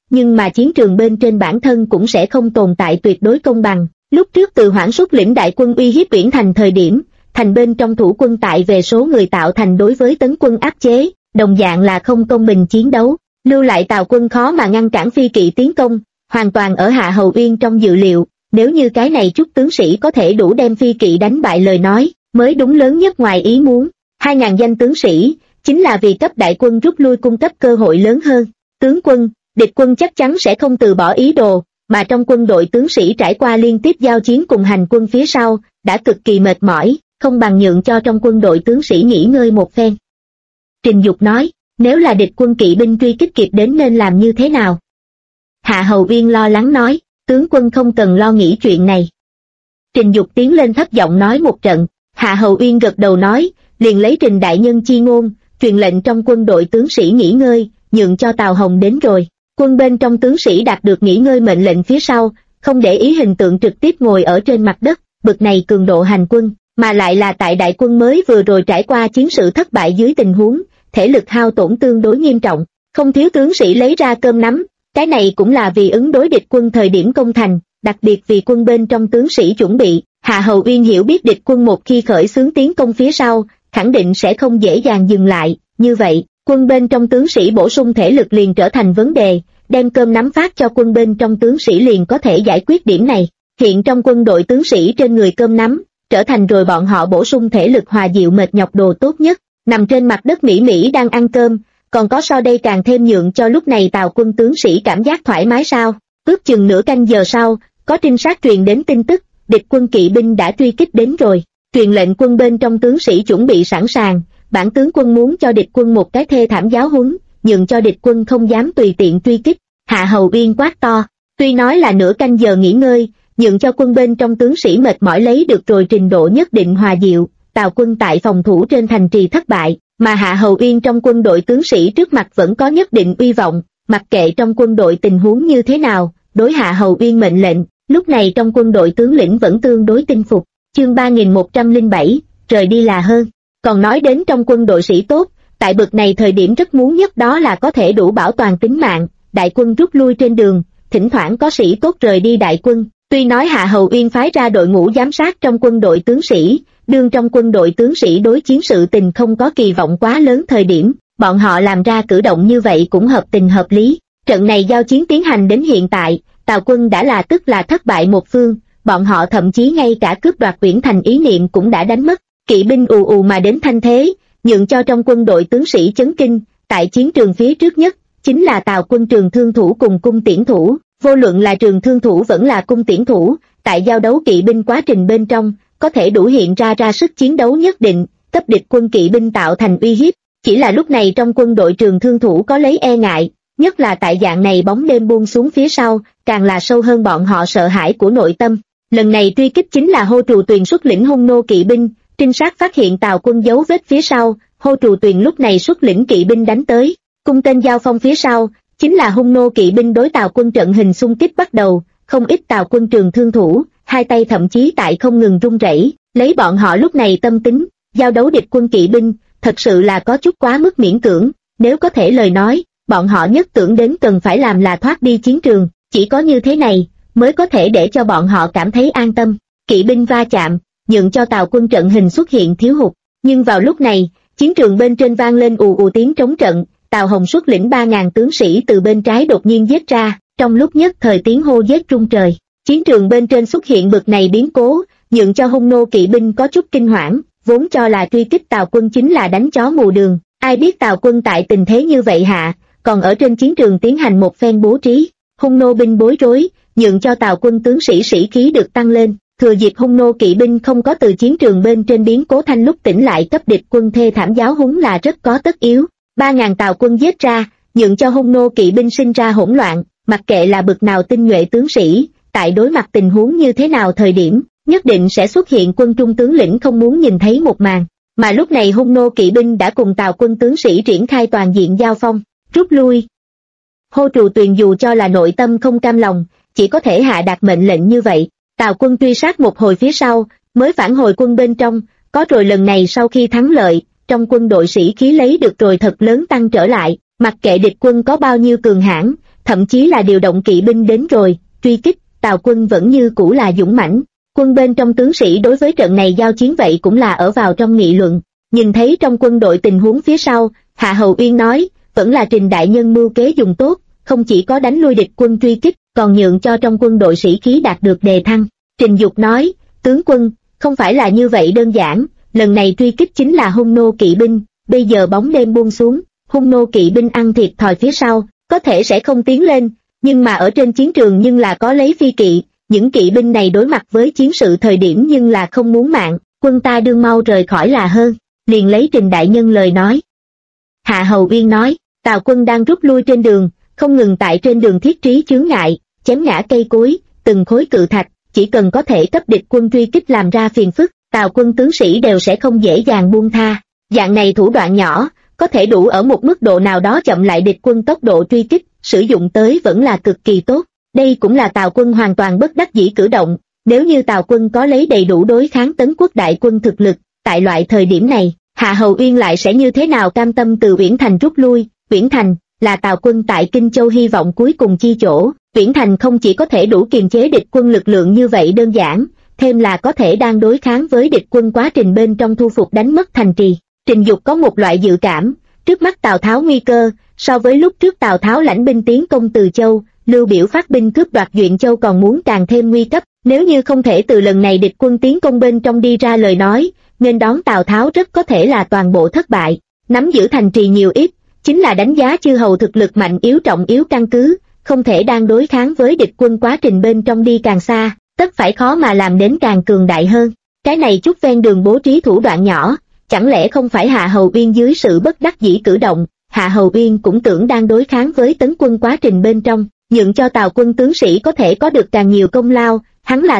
nhưng mà chiến trường bên trên bản thân cũng sẽ không tồn tại tuyệt đối công bằng. Lúc trước Từ Hoảng xuất lĩnh đại quân uy hiếp Uyển Thành thời điểm, thành bên trong thủ quân tại về số người tạo thành đối với tấn quân áp chế, đồng dạng là không công bình chiến đấu, lưu lại Tào quân khó mà ngăn cản phi kỵ tiến công, hoàn toàn ở Hạ Hầu Uyên trong dự liệu. Nếu như cái này chút tướng sĩ có thể đủ đem phi kỵ đánh bại lời nói, mới đúng lớn nhất ngoài ý muốn. 2.000 danh tướng sĩ, chính là vì cấp đại quân rút lui cung cấp cơ hội lớn hơn. Tướng quân, địch quân chắc chắn sẽ không từ bỏ ý đồ, mà trong quân đội tướng sĩ trải qua liên tiếp giao chiến cùng hành quân phía sau, đã cực kỳ mệt mỏi, không bằng nhượng cho trong quân đội tướng sĩ nghỉ ngơi một phen. Trình Dục nói, nếu là địch quân kỵ binh truy kích kịp đến nên làm như thế nào? Hạ Hầu Uyên lo lắng nói, tướng quân không cần lo nghĩ chuyện này. Trình Dục tiến lên thấp giọng nói một trận, Hạ Hầu Uyên gật đầu nói, liền lấy Trình đại nhân chi ngôn, truyền lệnh trong quân đội tướng sĩ nghỉ ngơi, nhượng cho Tào Hồng đến rồi. Quân bên trong tướng sĩ đạt được nghỉ ngơi mệnh lệnh phía sau, không để ý hình tượng trực tiếp ngồi ở trên mặt đất, bực này cường độ hành quân, mà lại là tại đại quân mới vừa rồi trải qua chiến sự thất bại dưới tình huống, thể lực hao tổn tương đối nghiêm trọng, không thiếu tướng sĩ lấy ra cơm nắm, cái này cũng là vì ứng đối địch quân thời điểm công thành, đặc biệt vì quân bên trong tướng sĩ chuẩn bị. Hạ Hầu Uyên hiểu biết địch quân một khi khởi xướng tiến công phía sau, khẳng định sẽ không dễ dàng dừng lại, như vậy, quân bên trong tướng sĩ bổ sung thể lực liền trở thành vấn đề, đem cơm nắm phát cho quân bên trong tướng sĩ liền có thể giải quyết điểm này. Hiện trong quân đội tướng sĩ trên người cơm nắm, trở thành rồi bọn họ bổ sung thể lực hòa dịu mệt nhọc đồ tốt nhất, nằm trên mặt đất mỹ mỹ đang ăn cơm, còn có so đây càng thêm nhượng cho lúc này Tào quân tướng sĩ cảm giác thoải mái sao. Ước chừng nửa canh giờ sau, có trinh sát truyền đến tin tức, địch quân kỵ binh đã truy kích đến rồi, truyền lệnh quân bên trong tướng sĩ chuẩn bị sẵn sàng, bản tướng quân muốn cho địch quân một cái thê thảm giáo huấn, nhượng cho địch quân không dám tùy tiện truy kích. Hạ Hầu Uyên quát to, tuy nói là nửa canh giờ nghỉ ngơi, nhượng cho quân bên trong tướng sĩ mệt mỏi lấy được rồi trình độ nhất định hòa dịu, Tào quân tại phòng thủ trên thành trì thất bại, mà Hạ Hầu Uyên trong quân đội tướng sĩ trước mặt vẫn có nhất định uy vọng, mặc kệ trong quân đội tình huống như thế nào, đối Hạ Hầu Uyên mệnh lệnh, lúc này trong quân đội tướng lĩnh vẫn tương đối tin phục. Chương 3107, rời đi là hơn. Còn nói đến trong quân đội sĩ tốt, tại bực này thời điểm rất muốn nhất đó là có thể đủ bảo toàn tính mạng, đại quân rút lui trên đường, thỉnh thoảng có sĩ tốt rời đi đại quân. Tuy nói Hạ Hầu Uyên phái ra đội ngũ giám sát trong quân đội tướng sĩ, đương trong quân đội tướng sĩ đối chiến sự tình không có kỳ vọng quá lớn thời điểm, bọn họ làm ra cử động như vậy cũng hợp tình hợp lý. Trận này giao chiến tiến hành đến hiện tại, Tào quân đã là tức là thất bại một phương, bọn họ thậm chí ngay cả cướp đoạt Uyển Thành ý niệm cũng đã đánh mất, kỵ binh ù ù mà đến thanh thế, nhượng cho trong quân đội tướng sĩ chấn kinh. Tại chiến trường phía trước nhất, chính là Tào quân trường thương thủ cùng cung tiễn thủ, vô luận là trường thương thủ vẫn là cung tiễn thủ, tại giao đấu kỵ binh quá trình bên trong, có thể đủ hiện ra sức chiến đấu nhất định, cấp địch quân kỵ binh tạo thành uy hiếp. Chỉ là lúc này trong quân đội trường thương thủ có lấy e ngại, nhất là tại dạng này bóng đêm buông xuống phía sau, càng là sâu hơn bọn họ sợ hãi của nội tâm. Lần này truy kích chính là Hô Trù Tuyền xuất lĩnh hung nô kỵ binh, trinh sát phát hiện Tào quân dấu vết phía sau, Hô Trù Tuyền lúc này xuất lĩnh kỵ binh đánh tới, cung tên giao phong phía sau, chính là hung nô kỵ binh đối Tào quân trận hình xung kích bắt đầu, không ít Tào quân trường thương thủ, hai tay thậm chí tại không ngừng run rẩy, lấy bọn họ lúc này tâm tính, giao đấu địch quân kỵ binh, thật sự là có chút quá mức miễn cưỡng, nếu có thể lời nói, bọn họ nhất tưởng đến cần phải làm là thoát đi chiến trường, chỉ có như thế này, mới có thể để cho bọn họ cảm thấy an tâm. Kỵ binh va chạm, nhượng cho Tào quân trận hình xuất hiện thiếu hụt, nhưng vào lúc này, chiến trường bên trên vang lên ù ù tiếng trống trận, Tào Hồng xuất lĩnh 3.000 tướng sĩ từ bên trái đột nhiên giết ra, trong lúc nhất thời tiếng hô giết rung trời. Chiến trường bên trên xuất hiện bực này biến cố, nhượng cho hung nô kỵ binh có chút kinh hoảng, vốn cho là truy kích Tào quân chính là đánh chó mù đường, ai biết Tào quân tại tình thế như vậy hạ, còn ở trên chiến trường tiến hành một phen bố trí, hung nô binh bối rối, nhượng cho Tào quân tướng sĩ sĩ khí được tăng lên, thừa dịp hung nô kỵ binh không có từ chiến trường bên trên biến cố thanh lúc tỉnh lại cấp địch quân thê thảm giáo huấn là rất có tất yếu. 3.000 Tào quân giết ra, nhượng cho hung nô kỵ binh sinh ra hỗn loạn, mặc kệ là bực nào tinh nhuệ tướng sĩ, tại đối mặt tình huống như thế nào thời điểm, nhất định sẽ xuất hiện quân trung tướng lĩnh không muốn nhìn thấy một màn, mà lúc này hung nô kỵ binh đã cùng Tào quân tướng sĩ triển khai toàn diện giao phong, rút lui. Hô Trù Tuyền dù cho là nội tâm không cam lòng, chỉ có thể hạ đạt mệnh lệnh như vậy. Tào quân truy sát một hồi phía sau, mới phản hồi quân bên trong, có rồi lần này sau khi thắng lợi, trong quân đội sĩ khí lấy được rồi thật lớn tăng trở lại, mặc kệ địch quân có bao nhiêu cường hãn, thậm chí là điều động kỵ binh đến rồi, truy kích, Tào quân vẫn như cũ là dũng mãnh. Quân bên trong tướng sĩ đối với trận này giao chiến vậy cũng là ở vào trong nghị luận. Nhìn thấy trong quân đội tình huống phía sau, Hạ Hầu Uyên nói, vẫn là Trình đại nhân mưu kế dùng tốt, không chỉ có đánh lui địch quân truy kích, còn nhượng cho trong quân đội sĩ khí đạt được đề thăng. Trình Dục nói, tướng quân, không phải là như vậy đơn giản, lần này truy kích chính là Hung nô kỵ binh, bây giờ bóng đêm buông xuống, Hung nô kỵ binh ăn thiệt thòi phía sau, có thể sẽ không tiến lên, nhưng mà ở trên chiến trường nhưng là có lấy phi kỵ, những kỵ binh này đối mặt với chiến sự thời điểm nhưng là không muốn mạng, quân ta đương mau rời khỏi là hơn, liền lấy Trình đại nhân lời nói. Hạ Hầu Uyên nói, Tào quân đang rút lui trên đường, không ngừng tại trên đường thiết trí chướng ngại, chém ngã cây cối, từng khối cự thạch, chỉ cần có thể cấp địch quân truy kích làm ra phiền phức, Tào quân tướng sĩ đều sẽ không dễ dàng buông tha. Dạng này thủ đoạn nhỏ, có thể đủ ở một mức độ nào đó chậm lại địch quân tốc độ truy kích, sử dụng tới vẫn là cực kỳ tốt. Đây cũng là Tào quân hoàn toàn bất đắc dĩ cử động, nếu như Tào quân có lấy đầy đủ đối kháng Tấn quốc đại quân thực lực, tại loại thời điểm này, Hạ Hầu Uyên lại sẽ như thế nào cam tâm từ Uyển Thành rút lui. Uyển Thành là Tào quân tại Kinh Châu hy vọng cuối cùng chi chỗ, Uyển Thành không chỉ có thể đủ kiềm chế địch quân lực lượng như vậy đơn giản, thêm là có thể đang đối kháng với địch quân quá trình bên trong thu phục đánh mất thành trì. Trình Dục có một loại dự cảm, trước mắt Tào Tháo nguy cơ, so với lúc trước Tào Tháo lãnh binh tiến công Từ Châu, Lưu Biểu phát binh cướp đoạt Duyện Châu còn muốn càng thêm nguy cấp, nếu như không thể từ lần này địch quân tiến công bên trong đi ra lời nói, nên đón Tào Tháo rất có thể là toàn bộ thất bại. Nắm giữ thành trì nhiều ít, chính là đánh giá chư hầu thực lực mạnh yếu trọng yếu căn cứ, không thể đang đối kháng với địch quân quá trình bên trong đi càng xa, tất phải khó mà làm đến càng cường đại hơn. Cái này chút ven đường bố trí thủ đoạn nhỏ, chẳng lẽ không phải Hạ Hầu Uyên dưới sự bất đắc dĩ cử động, Hạ Hầu Uyên cũng tưởng đang đối kháng với Tấn quân quá trình bên trong, nhượng cho Tào quân tướng sĩ có thể có được càng nhiều công lao, hắn là